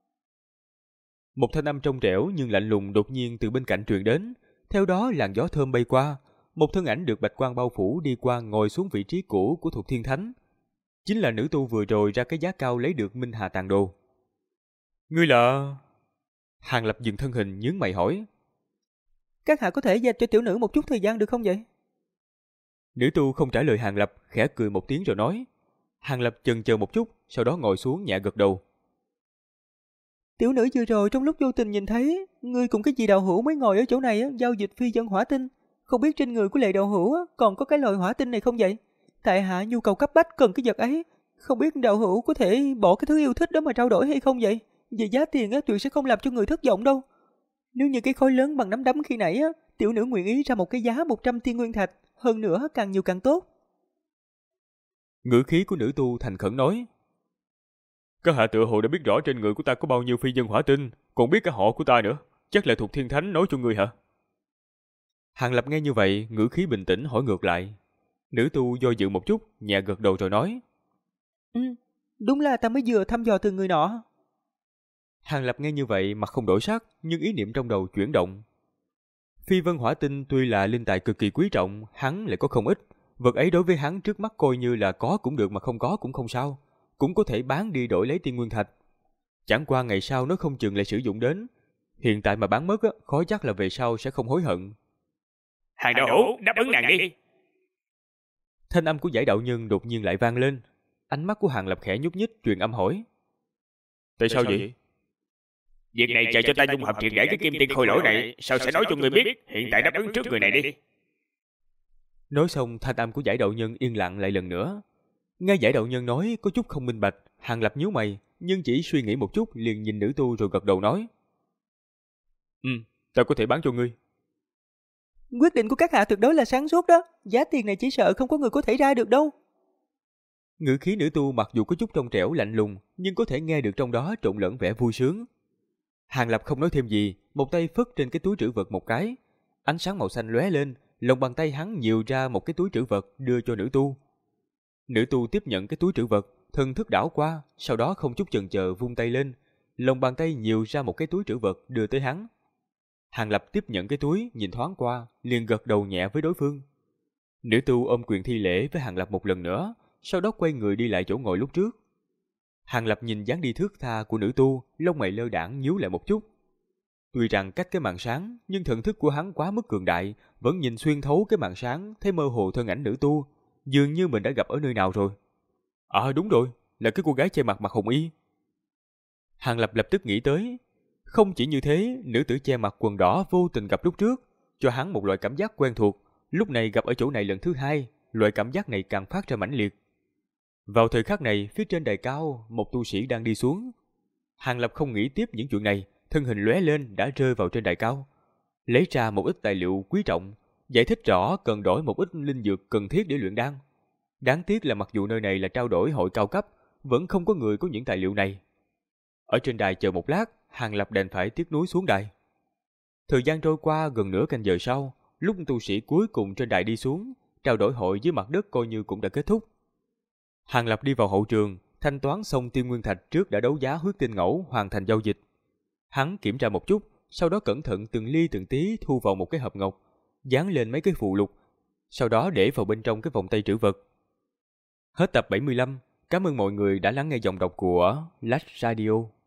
Một thanh âm trong trẻo nhưng lạnh lùng đột nhiên từ bên cạnh truyền đến, theo đó làn gió thơm bay qua, một thân ảnh được bạch quang bao phủ đi qua ngồi xuống vị trí cũ của Thục Thiên Thánh. Chính là nữ tu vừa rồi ra cái giá cao lấy được Minh Hà Tàn Đồ. Ngươi là... Hàng Lập dừng thân hình nhướng mày hỏi. Các hạ có thể dành cho tiểu nữ một chút thời gian được không vậy? Nữ tu không trả lời Hàng Lập, khẽ cười một tiếng rồi nói. Hàng Lập chần chờ một chút, sau đó ngồi xuống nhẹ gật đầu. Tiểu nữ vừa rồi trong lúc vô tình nhìn thấy, ngươi cùng cái gì đạo hữu mới ngồi ở chỗ này giao dịch phi dân hỏa tinh. Không biết trên người của Lệ đạo hữu còn có cái loại hỏa tinh này không vậy? Tại hạ nhu cầu cấp bách cần cái vật ấy. Không biết đạo hữu có thể bỏ cái thứ yêu thích đó mà trao đổi hay không vậy? Về giá tiền tuyệt sẽ không làm cho người thất vọng đâu. Nếu như cái khối lớn bằng nắm đấm khi nãy tiểu nữ nguyện ý ra một cái giá 100 tiên nguyên thạch, hơn nữa càng nhiều càng tốt. Ngữ khí của nữ tu thành khẩn nói. Các hạ tựa hồ đã biết rõ trên người của ta có bao nhiêu phi dân hỏa tinh, còn biết cả họ của ta nữa, chắc là Thục Thiên Thánh nói cho ngươi hả? Hàng Lập nghe như vậy, ngữ khí bình tĩnh hỏi ngược lại. Nữ tu do dự một chút, nhẹ gật đầu rồi nói. Đúng là ta mới vừa thăm dò từ người nọ. Hàng Lập nghe như vậy mặt không đổi sắc, nhưng ý niệm trong đầu chuyển động. Phi vân hỏa tinh tuy là linh tài cực kỳ quý trọng, hắn lại có không ít. Vật ấy đối với hắn trước mắt coi như là có cũng được mà không có cũng không sao, cũng có thể bán đi đổi lấy tiên nguyên thạch. Chẳng qua ngày sau nó không chừng lại sử dụng đến. Hiện tại mà bán mất khó chắc là về sau sẽ không hối hận. Hàng đạo hữu, đáp ứng nàng đi. Thanh âm của Giải đạo nhân đột nhiên lại vang lên. Ánh mắt của Hàng Lập khẽ nhúc nhích truyền âm hỏi. Tại sao vậy? Việc này chờ cho ta dung hợp triệt để cái kim tiên khôi lỗi này, sao sẽ nói cho người biết. Hiện tại đáp ứng trước người này đi. Nói xong, thanh âm của Giải đạo nhân yên lặng lại lần nữa. Nghe Giải đạo nhân nói có chút không minh bạch, Hàng Lập nhíu mày, nhưng chỉ suy nghĩ một chút liền nhìn nữ tu rồi gật đầu nói. Ta có thể bán cho ngươi. Quyết định của các hạ tuyệt đối là sáng suốt đó. Giá tiền này chỉ sợ không có người có thể ra được đâu. Ngữ khí nữ tu mặc dù có chút trong trẻo lạnh lùng, nhưng có thể nghe được trong đó trộn lẫn vẻ vui sướng. Hàng Lập không nói thêm gì, một tay phất trên cái túi trữ vật một cái. Ánh sáng màu xanh lóe lên, lòng bàn tay hắn nhiều ra một cái túi trữ vật đưa cho nữ tu. Nữ tu tiếp nhận cái túi trữ vật, thần thức đảo qua, sau đó không chút chần chờ vung tay lên, lòng bàn tay nhiều ra một cái túi trữ vật đưa tới hắn. Hàng Lập tiếp nhận cái túi, nhìn thoáng qua, liền gật đầu nhẹ với đối phương. Nữ tu ôm quyền thi lễ với Hàng Lập một lần nữa, sau đó quay người đi lại chỗ ngồi lúc trước. Hàng Lập nhìn dáng đi thướt tha của nữ tu, lông mày lơ đãng nhíu lại một chút. Tuy rằng cách cái màn sáng, nhưng thần thức của hắn quá mức cường đại, vẫn nhìn xuyên thấu cái màn sáng, thấy mơ hồ thân ảnh nữ tu, dường như mình đã gặp ở nơi nào rồi. Đúng rồi, là cái cô gái che mặt mặc hồng y. Hàng Lập lập tức nghĩ tới. Không chỉ như thế, nữ tử che mặt quần đỏ vô tình gặp lúc trước, cho hắn một loại cảm giác quen thuộc, lúc này gặp ở chỗ này lần thứ hai, loại cảm giác này càng phát ra mãnh liệt. Vào thời khắc này, phía trên đài cao, một tu sĩ đang đi xuống. Hàng Lập không nghĩ tiếp những chuyện này, thân hình lóe lên đã rơi vào trên đài cao, lấy ra một ít tài liệu quý trọng, giải thích rõ cần đổi một ít linh dược cần thiết để luyện đan. Đáng tiếc là mặc dù nơi này là trao đổi hội cao cấp, vẫn không có người có những tài liệu này. Ở trên đài chờ một lát, Hàng Lập đành phải tiếc nuối xuống đài. Thời gian trôi qua gần nửa canh giờ sau, lúc tu sĩ cuối cùng trên đài đi xuống, trao đổi hội dưới mặt đất coi như cũng đã kết thúc. Hàng Lập đi vào hậu trường, thanh toán xong Tiên Nguyên Thạch trước đã đấu giá huyết tinh ngẫu hoàn thành giao dịch. Hắn kiểm tra một chút, sau đó cẩn thận từng ly từng tí thu vào một cái hộp ngọc, dán lên mấy cái phụ lục, sau đó để vào bên trong cái vòng tay trữ vật. Hết tập 75, cảm ơn mọi người đã lắng nghe giọng đọc của Lách Radio.